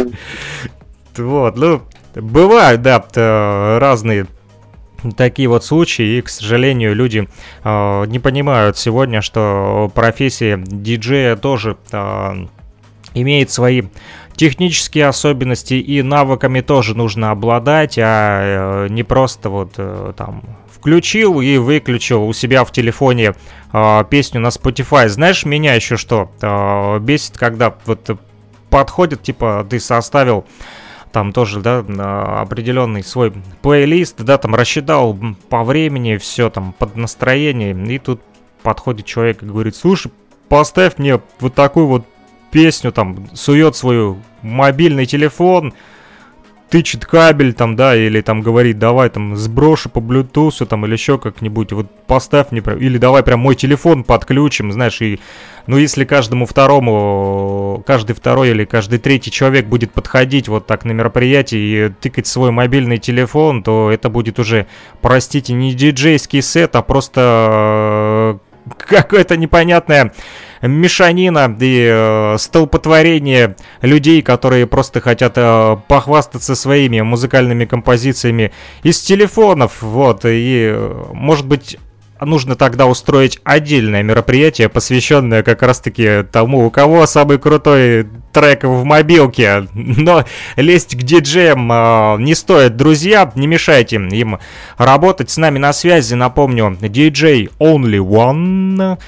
Вот, ну, бывают, да, разные такие вот случаи, и, к сожалению, люди э, не понимают сегодня, что профессия диджея тоже э, имеет свои технические особенности, и навыками тоже нужно обладать, а э, не просто вот э, там включил и выключил у себя в телефоне э, песню на Spotify. Знаешь, меня еще что э, бесит, когда вот подходит, типа, ты составил там тоже, да, определенный свой плейлист, да, там рассчитал по времени все там под настроение, и тут подходит человек и говорит: слушай, поставь мне вот такую вот песню, там, сует свой мобильный телефон, тычет кабель там, да, или там говорит: давай там сброшу по блютусу там, или еще как-нибудь, вот поставь мне, или давай прям мой телефон подключим, знаешь, и, ну, если каждому второму, каждый второй или каждый третий человек будет подходить вот так на мероприятие и тыкать свой мобильный телефон, то это будет уже, простите, не диджейский сет, а просто какое-то непонятное мешанина и э, столпотворение людей, которые просто хотят э, похвастаться своими музыкальными композициями из телефонов, вот, и, может быть, нужно тогда устроить отдельное мероприятие, посвященное как раз-таки тому, у кого самый крутой трек в мобилке, но лезть к диджеям э, не стоит, друзья, не мешайте им работать. С нами на связи, напомню, диджей Only One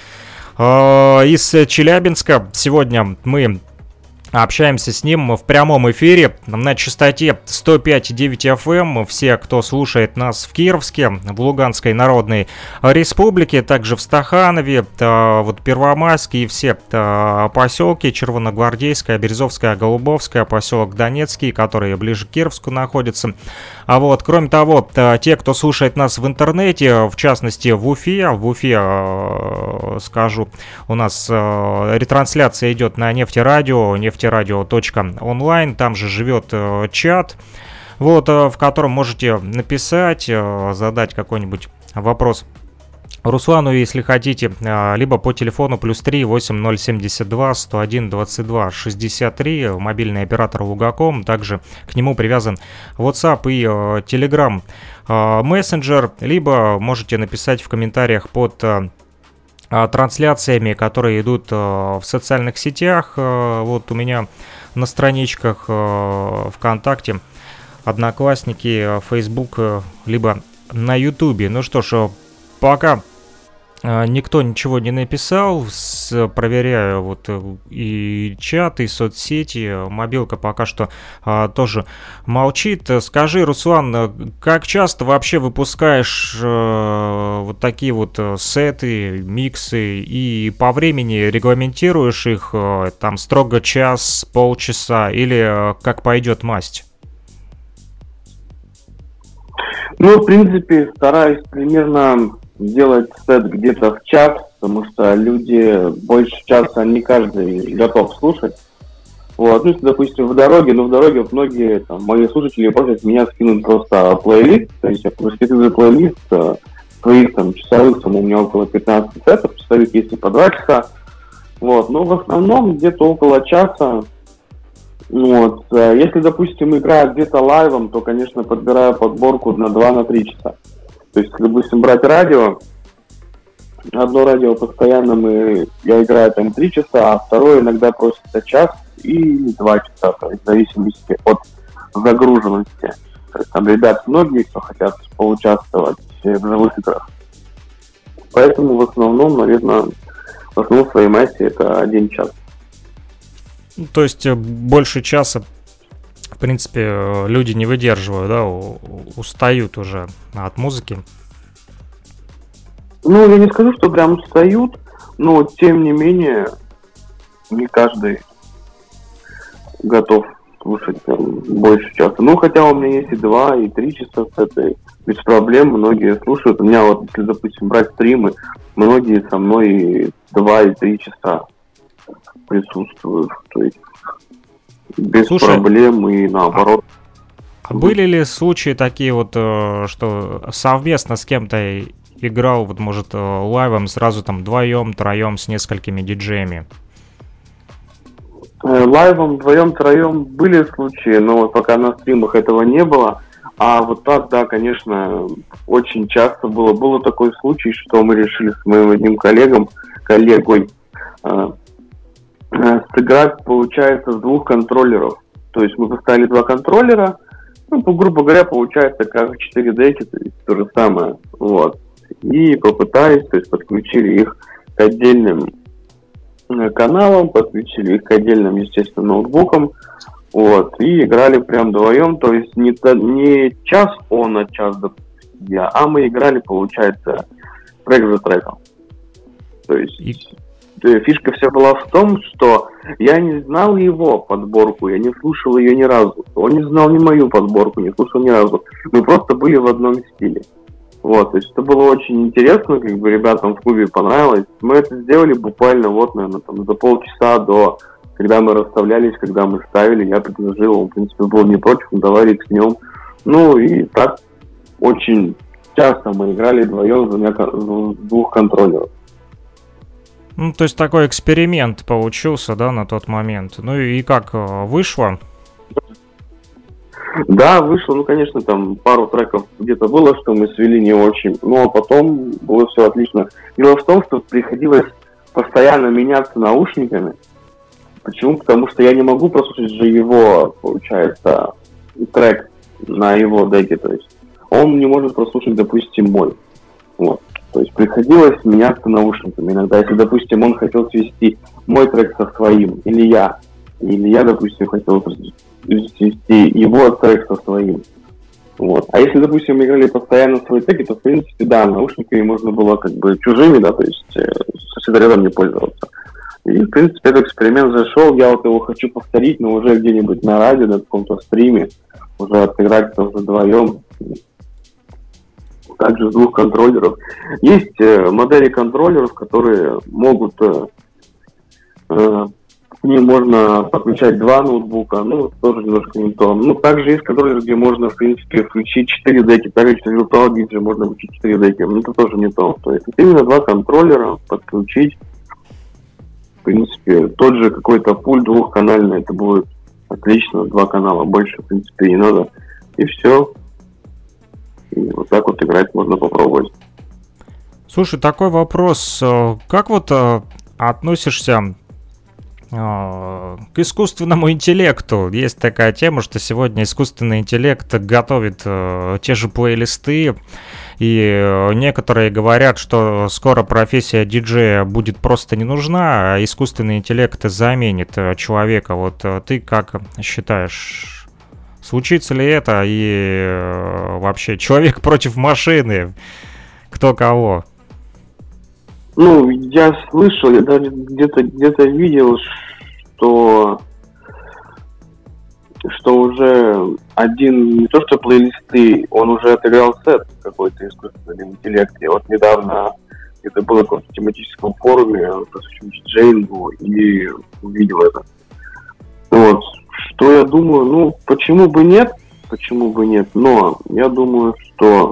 из Челябинска. Сегодня мы общаемся с ним в прямом эфире на частоте сто пять и девять эф эм. Все, кто слушает нас в Кировске, в Луганской Народной Республике, также в Стаханове, вот Первомайске и все поселки: Червоногвардейская, Березовская, Голубовская, поселок Донецкий, которые ближе к Кировску находятся. А вот, кроме того, те, кто слушает нас в интернете, в частности в Уфе, в Уфе, скажу, у нас ретрансляция идет на Нефтерадио, Нефтерадио нефтерадио точка онлайн. Там же живет э, чат, вот, э, в котором можете написать, э, задать какой-нибудь вопрос Руслану, если хотите, либо по телефону плюс три восемь ноль семьдесят два сто один двадцать два шестьдесят три, мобильный оператор Лугаком, также к нему привязан WhatsApp и э, Telegram э, мессенджер, либо можете написать в комментариях под э, трансляциями, которые идут э, в социальных сетях, э, вот у меня на страничках э, ВКонтакте, Одноклассники, Facebook, э, либо на Ютубе. Ну что ж, пока никто ничего не написал, с, проверяю вот и чат, и соцсети, мобилка пока что а, тоже молчит. Скажи, Руслан, как часто вообще выпускаешь а, вот такие вот сеты, миксы, и по времени регламентируешь их, а, там строго час, полчаса, или а, как пойдет масть? Ну, в принципе, стараюсь примерно делать сет где-то в час, потому что люди больше часа не каждый готов слушать. Вот, ну, если, допустим, в дороге, но в дороге вот многие там, мои слушатели просят меня скинуть просто плейлист, то есть я просто за плейлист своих там часовых, там у меня около пятнадцати сетов, часовых есть и по два часа. Вот, но в основном где-то около часа. Вот. Если, допустим, играю где-то лайвом, то, конечно, подбираю подборку на два-три часа. То есть, допустим, брать радио, одно радио постоянно мы, я играю там три часа, а второе иногда просится час и два часа, то есть в зависимости от загруженности. То есть там ребят многие, кто хотят поучаствовать в живых играх. Поэтому в основном, наверное, в основном своей массе это один час. То есть больше часа, в принципе, люди не выдерживают, да, устают уже от музыки. Ну, я не скажу, что прям устают, но тем не менее не каждый готов слушать там, больше часа. Ну, хотя у меня есть и два, и три часа с этой, без проблем, многие слушают. У меня вот, если, допустим, брать стримы, многие со мной и два, и три часа присутствуют, то есть без Слушай, проблем и наоборот. А были ли случаи такие вот, что совместно с кем-то играл, вот может лайвом сразу там вдвоем, троем с несколькими диджеями? Лайвом вдвоем, троем были случаи, но вот пока на стримах этого не было. А вот так, да, конечно, очень часто было. Был такой случай, что мы решили с моим одним коллегом, коллегой, сыграть, получается, с двух контроллеров. То есть мы поставили два контроллера, ну, грубо говоря, получается как четыре деки, то есть то же самое. Вот. И попытались, то есть подключили их к отдельным каналам, подключили их к отдельным, естественно, ноутбукам. Вот. И играли прям вдвоем, то есть не, не час он, а час я, а мы играли, получается, трек за треком. То есть... И... Фишка вся была в том, что я не знал его подборку, я не слушал ее ни разу. Он не знал ни мою подборку, не слушал ни разу. Мы просто были в одном стиле. Вот, то есть это было очень интересно, как бы ребятам в клубе понравилось. Мы это сделали буквально вот, наверное, там, за полчаса до, когда мы расставлялись, когда мы ставили, я предложил, он, в принципе, был не против, ну, давай рискнем. Ну и так очень часто мы играли вдвоем с двух контроллеров. Ну, то есть такой эксперимент получился, да, на тот момент. Ну и как, вышло? Да, вышло, ну, конечно, там пару треков где-то было, что мы свели не очень, но потом было все отлично. Дело в том, что приходилось постоянно меняться наушниками. Почему? Потому что я не могу прослушать же его, получается, трек на его деке, то есть он не может прослушать, допустим, мой. Вот. То есть приходилось меняться наушниками иногда. Если, допустим, он хотел свести мой трек со своим, или я, или я, допустим, хотел свести его трек со своим. Вот. А если, допустим, мы играли постоянно свои треки, то, в принципе, да, наушниками можно было как бы чужими, да, то есть э, соседом не пользоваться. И, в принципе, этот эксперимент зашел, я вот его хочу повторить, но уже где-нибудь на радио, на каком-то стриме, уже отыграть это уже вдвоем. Также с двух контроллеров. Есть э, модели контроллеров, которые могут э, э, к ним можно подключать два ноутбука, ну, тоже немножко не то. Ну, также есть контроллер, где можно, в принципе, включить четыре деки, также через Virtual ди джей можно включить четыре деки, но это тоже не то. То есть именно два контроллера подключить, в принципе, тот же какой-то пульт двухканальный, это будет отлично, два канала, больше, в принципе, не надо, и все. И вот так вот играть можно попробовать. Слушай, такой вопрос, как вот относишься к искусственному интеллекту? Есть такая тема, что сегодня искусственный интеллект готовит э, те же плейлисты, и некоторые говорят, что скоро профессия диджея будет просто не нужна, а искусственный интеллект заменит человека. Вот ты как считаешь, случится ли это, и э, вообще человек против машины, кто кого? Ну, я слышал, я даже где-то где-то видел, что что уже один, не то что плейлисты, он уже отыграл сет какой-то искусственный интеллект. Я вот недавно, это было в каком-то тематическом форуме, посвященном диджеингу, и увидел это. Вот. Что я думаю, ну, почему бы нет, почему бы нет, но я думаю, что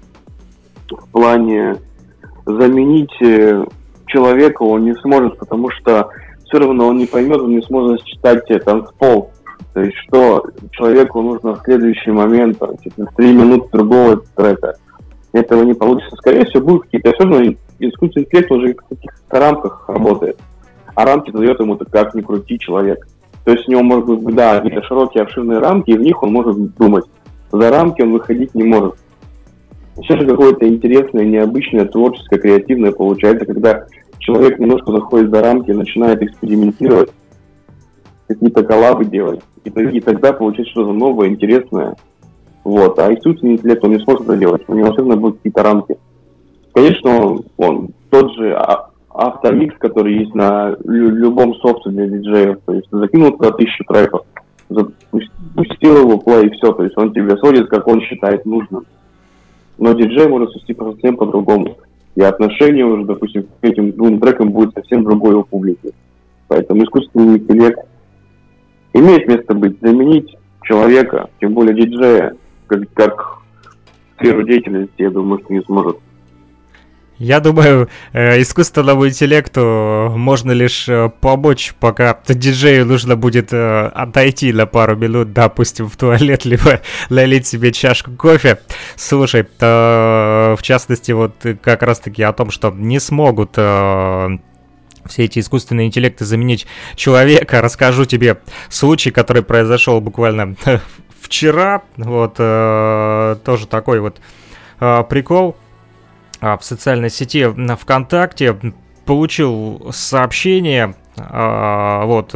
в плане заменить человека он не сможет, потому что все равно он не поймет, он не сможет считать танцпол. То есть, что человеку нужно в следующий момент, типа, три минуты другого трека. Этого не получится. Скорее всего, будут какие-то... Все равно искусственный интеллект уже в каких-то рамках работает. А рамки дает ему, как ни крути, человек. То есть у него может быть, да, какие-то широкие, обширные рамки, и в них он может думать. За рамки он выходить не может. Все же какое-то интересное, необычное, творческое, креативное получается, когда человек немножко заходит за рамки и начинает экспериментировать, какие-то коллабы делать. И, и тогда получается что-то новое, интересное. Вот. А искусственный интеллект, он не сможет это делать. У него особенно будут какие-то рамки. Конечно, он, он тот же автомикс, который есть на лю- любом софте для диджеев. То есть закинул туда тысячу треков, запустил его плей, и все. То есть он тебе сводит, как он считает нужным. Но диджей может свести совсем по-другому. И отношение уже, допустим, к этим двум трекам будет совсем другое у публики. Поэтому искусственный интеллект имеет место быть. Заменить человека, тем более диджея, как, как сферу деятельности, я думаю, что не сможет. Я думаю, искусственному интеллекту можно лишь помочь, пока диджею нужно будет отойти на пару минут, допустим, в туалет, либо налить себе чашку кофе. Слушай, в частности, вот как раз-таки о том, что не смогут все эти искусственные интеллекты заменить человека, расскажу тебе случай, который произошел буквально вчера. Вот тоже такой вот прикол. В социальной сети ВКонтакте получил сообщение, вот,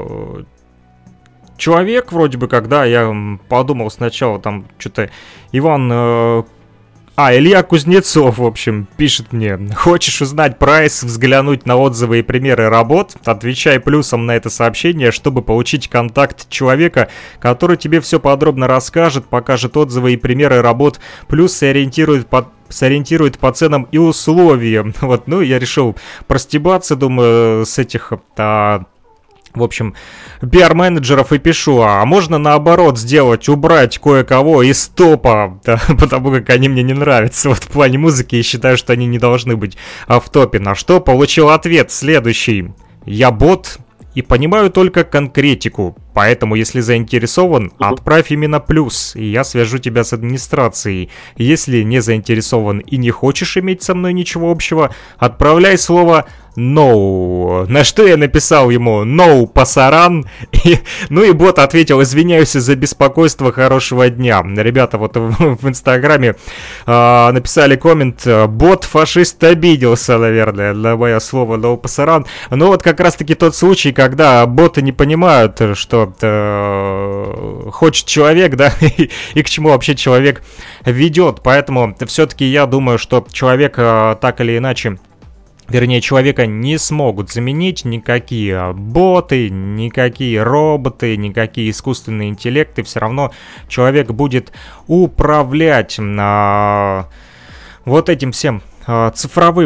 человек вроде бы, когда я подумал сначала, там, что-то Иван... А, Илья Кузнецов, в общем, пишет мне: хочешь узнать прайс, взглянуть на отзывы и примеры работ? Отвечай плюсом на это сообщение, чтобы получить контакт человека, который тебе все подробно расскажет, покажет отзывы и примеры работ, плюс сориентирует по, сориентирует по ценам и условиям. Вот, ну, я решил простебаться, думаю, с этих... А, в общем, пиар-менеджеров и пишу: а можно наоборот сделать, убрать кое-кого из топа, да, потому как они мне не нравятся вот в плане музыки и считаю, что они не должны быть а, в топе. На что получил ответ следующий: я бот и понимаю только конкретику, поэтому если заинтересован, отправь именно плюс, и я свяжу тебя с администрацией. Если не заинтересован и не хочешь иметь со мной ничего общего, отправляй слово «No». На что я написал ему «No, пасаран». И, ну и бот ответил: извиняюсь за беспокойство, хорошего дня. Ребята вот в, в инстаграме э, написали коммент: бот фашист обиделся, наверное, на мое слово «No, пасаран». Но вот как раз таки тот случай, когда боты не понимают, что э, хочет человек, да, и, и к чему вообще человек ведет. Поэтому все-таки я думаю, что человек э, так или иначе, вернее, человека не смогут заменить никакие боты, никакие роботы, никакие искусственные интеллекты. Все равно человек будет управлять а, вот этим всем а, цифровым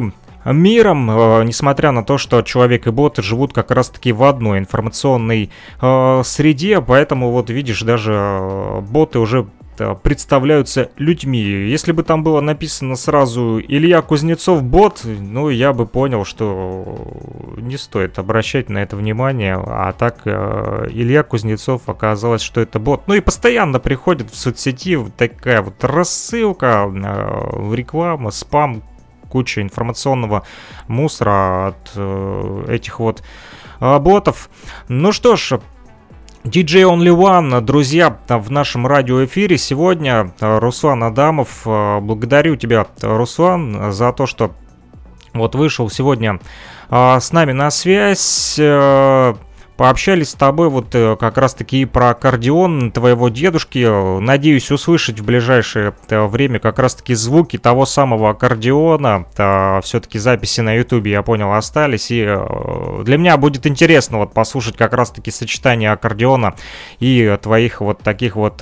миром, э, несмотря на то, что человек и боты живут как раз-таки в одной информационной э, среде, поэтому вот видишь, даже э, боты уже э, представляются людьми. Если бы там было написано сразу Илья Кузнецов бот, ну я бы понял, что не стоит обращать на это внимание, а так э, Илья Кузнецов оказалось, что это бот. Ну и постоянно приходит в соцсети вот такая вот рассылка, э, реклама, спам, куча информационного мусора от э, этих вот э, ботов. Ну что ж, ди джей Only One, друзья, в нашем радиоэфире сегодня Руслан Адамов. Благодарю тебя, Руслан, за то, что вот вышел сегодня э, с нами на связь. Э, Пообщались с тобой вот как раз-таки и про аккордеон твоего дедушки. Надеюсь услышать в ближайшее время как раз-таки звуки того самого аккордеона. Все-таки записи на ютубе, я понял, остались. И для меня будет интересно вот послушать как раз-таки сочетание аккордеона и твоих вот таких вот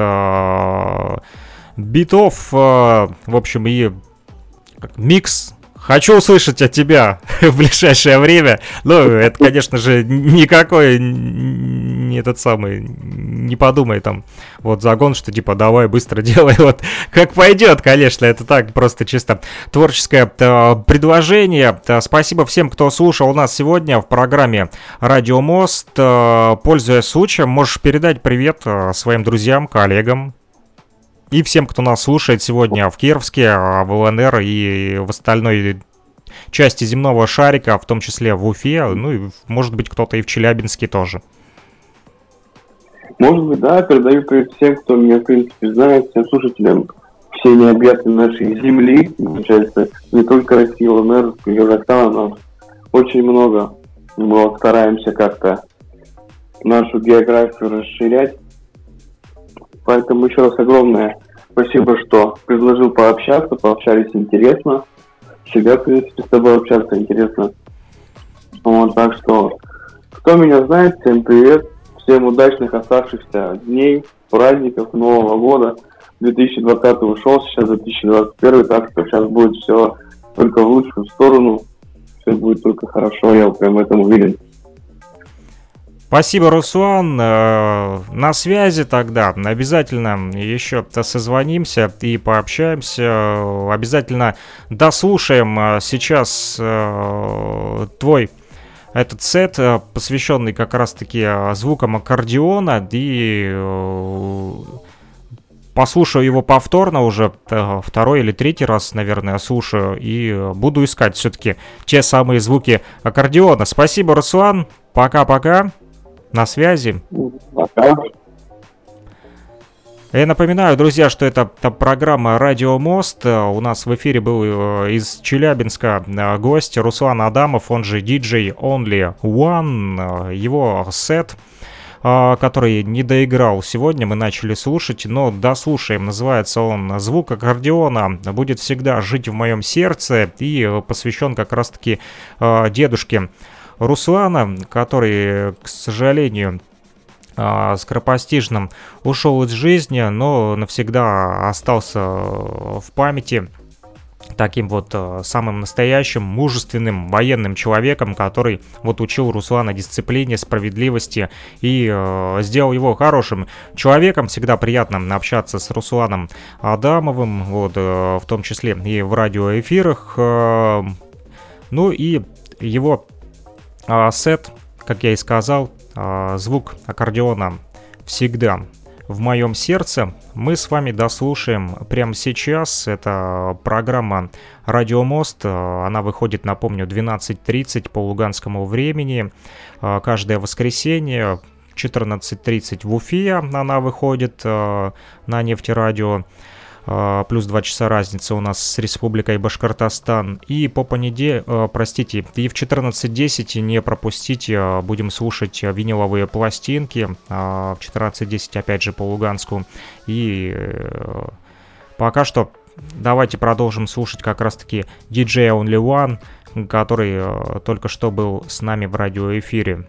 битов. В общем, и микс. Хочу услышать от тебя в ближайшее время. Ну, это, конечно же, никакой не этот самый, не подумай там, вот загон, что типа давай быстро делай, вот как пойдет, конечно, это так, просто чисто творческое э, предложение. Спасибо всем, кто слушал нас сегодня в программе «Радио Мост». Э, пользуясь случаем, можешь передать привет э, своим друзьям, коллегам. И всем, кто нас слушает сегодня в Кировске, в ЛНР и в остальной части земного шарика, в том числе в Уфе, ну и, может быть, кто-то и в Челябинске тоже. Может быть, да, передаю привет всем, кто меня, в принципе, знает, всем слушателям всей необъятной нашей земли, получается, не только России, ЛНР, Казахстана, но очень много. Мы вот стараемся как-то нашу географию расширять. Поэтому еще раз огромное спасибо, что предложил пообщаться, пообщались интересно. Всегда, в принципе, с тобой общаться интересно. Вот, так что, кто меня знает, всем привет. Всем удачных оставшихся дней, праздников, Нового года. две тысячи двадцатый ушел, сейчас две тысячи двадцать первый, так что сейчас будет все только в лучшую сторону. Все будет только хорошо, я прям в этом уверен. Спасибо, Руслан. На связи тогда. Обязательно еще созвонимся и пообщаемся. Обязательно дослушаем сейчас твой этот сет, посвященный как раз-таки звукам аккордеона. И послушаю его повторно уже второй или третий раз, наверное, слушаю. И буду искать все-таки те самые звуки аккордеона. Спасибо, Руслан. Пока-пока. На связи. Пока. Я напоминаю, друзья, что это программа «Радио Мост». У нас в эфире был из Челябинска гость Руслан Адамов, он же ди джей Only One. Его сет, который не доиграл сегодня, мы начали слушать, но дослушаем. Называется он «Звук аккордеона будет всегда жить в моем сердце» и посвящен как раз-таки дедушке Руслана, который, к сожалению, скоропостижно ушел из жизни, но навсегда остался в памяти таким вот самым настоящим, мужественным военным человеком, который вот учил Руслана дисциплине, справедливости и э, сделал его хорошим человеком. Всегда приятно общаться с Русланом Адамовым, вот, э, в том числе и в радиоэфирах. Э, ну и его э, сет, как я и сказал, э, звук аккордеона всегда в моем сердце. Мы с вами дослушаем прямо сейчас. Это программа «Радио Мост». Она выходит, напомню, двенадцать тридцать по луганскому времени. Каждое воскресенье в четырнадцать тридцать в Уфе она выходит на Нефтерадио. Плюс два часа разница у нас с Республикой Башкортостан. И по понедельникам, простите, и в четырнадцать десять не пропустите, будем слушать виниловые пластинки. В четырнадцать десять опять же по Луганску. И пока что давайте продолжим слушать как раз-таки ди джей Only One, который только что был с нами в радиоэфире.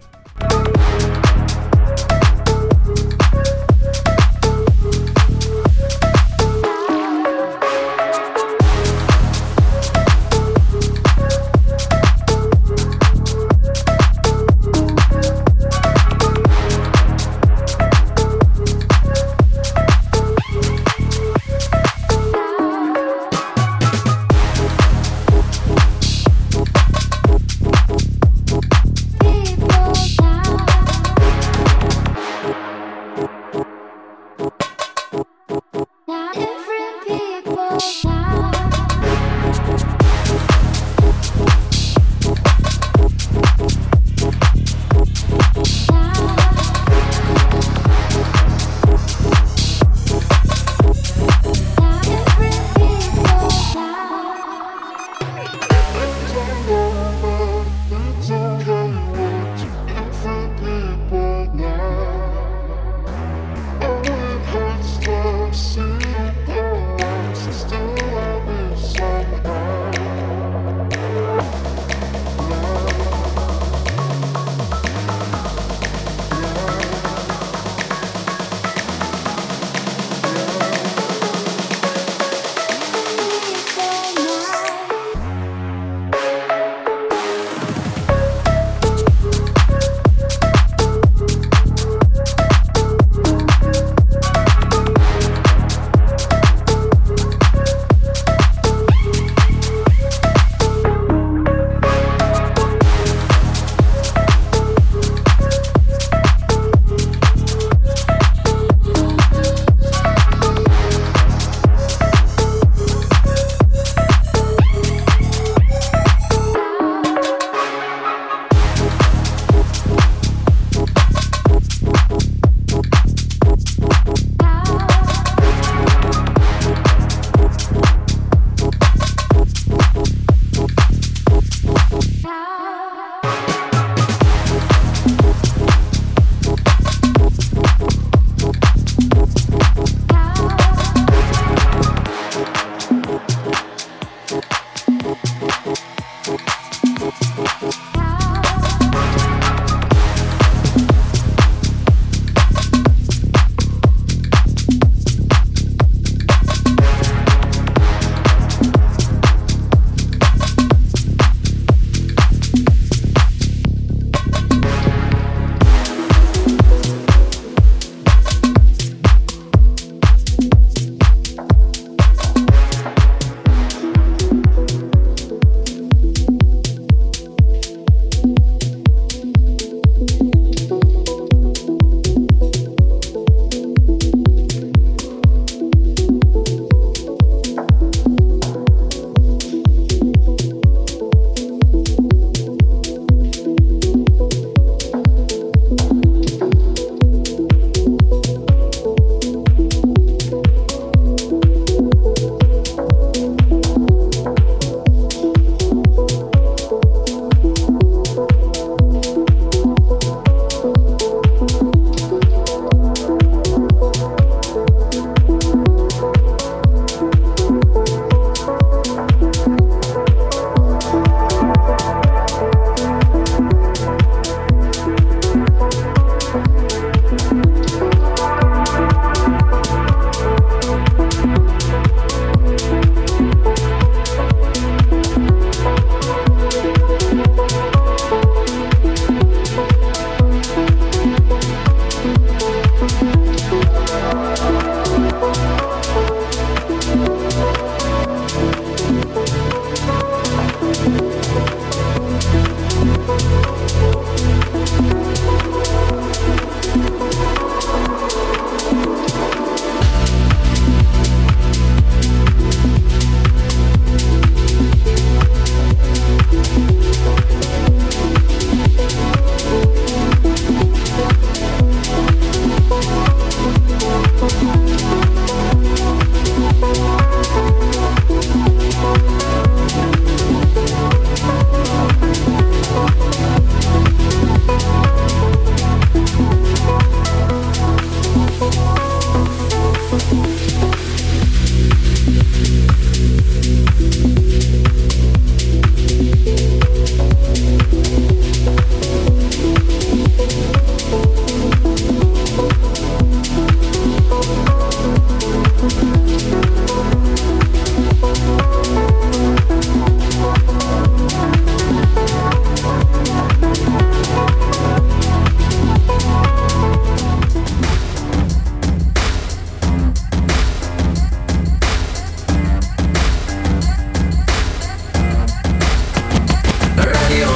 Radio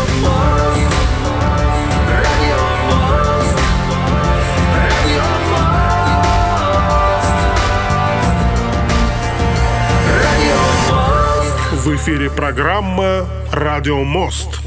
В эфире программа «Радио Мост».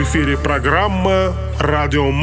эфире программа «Радио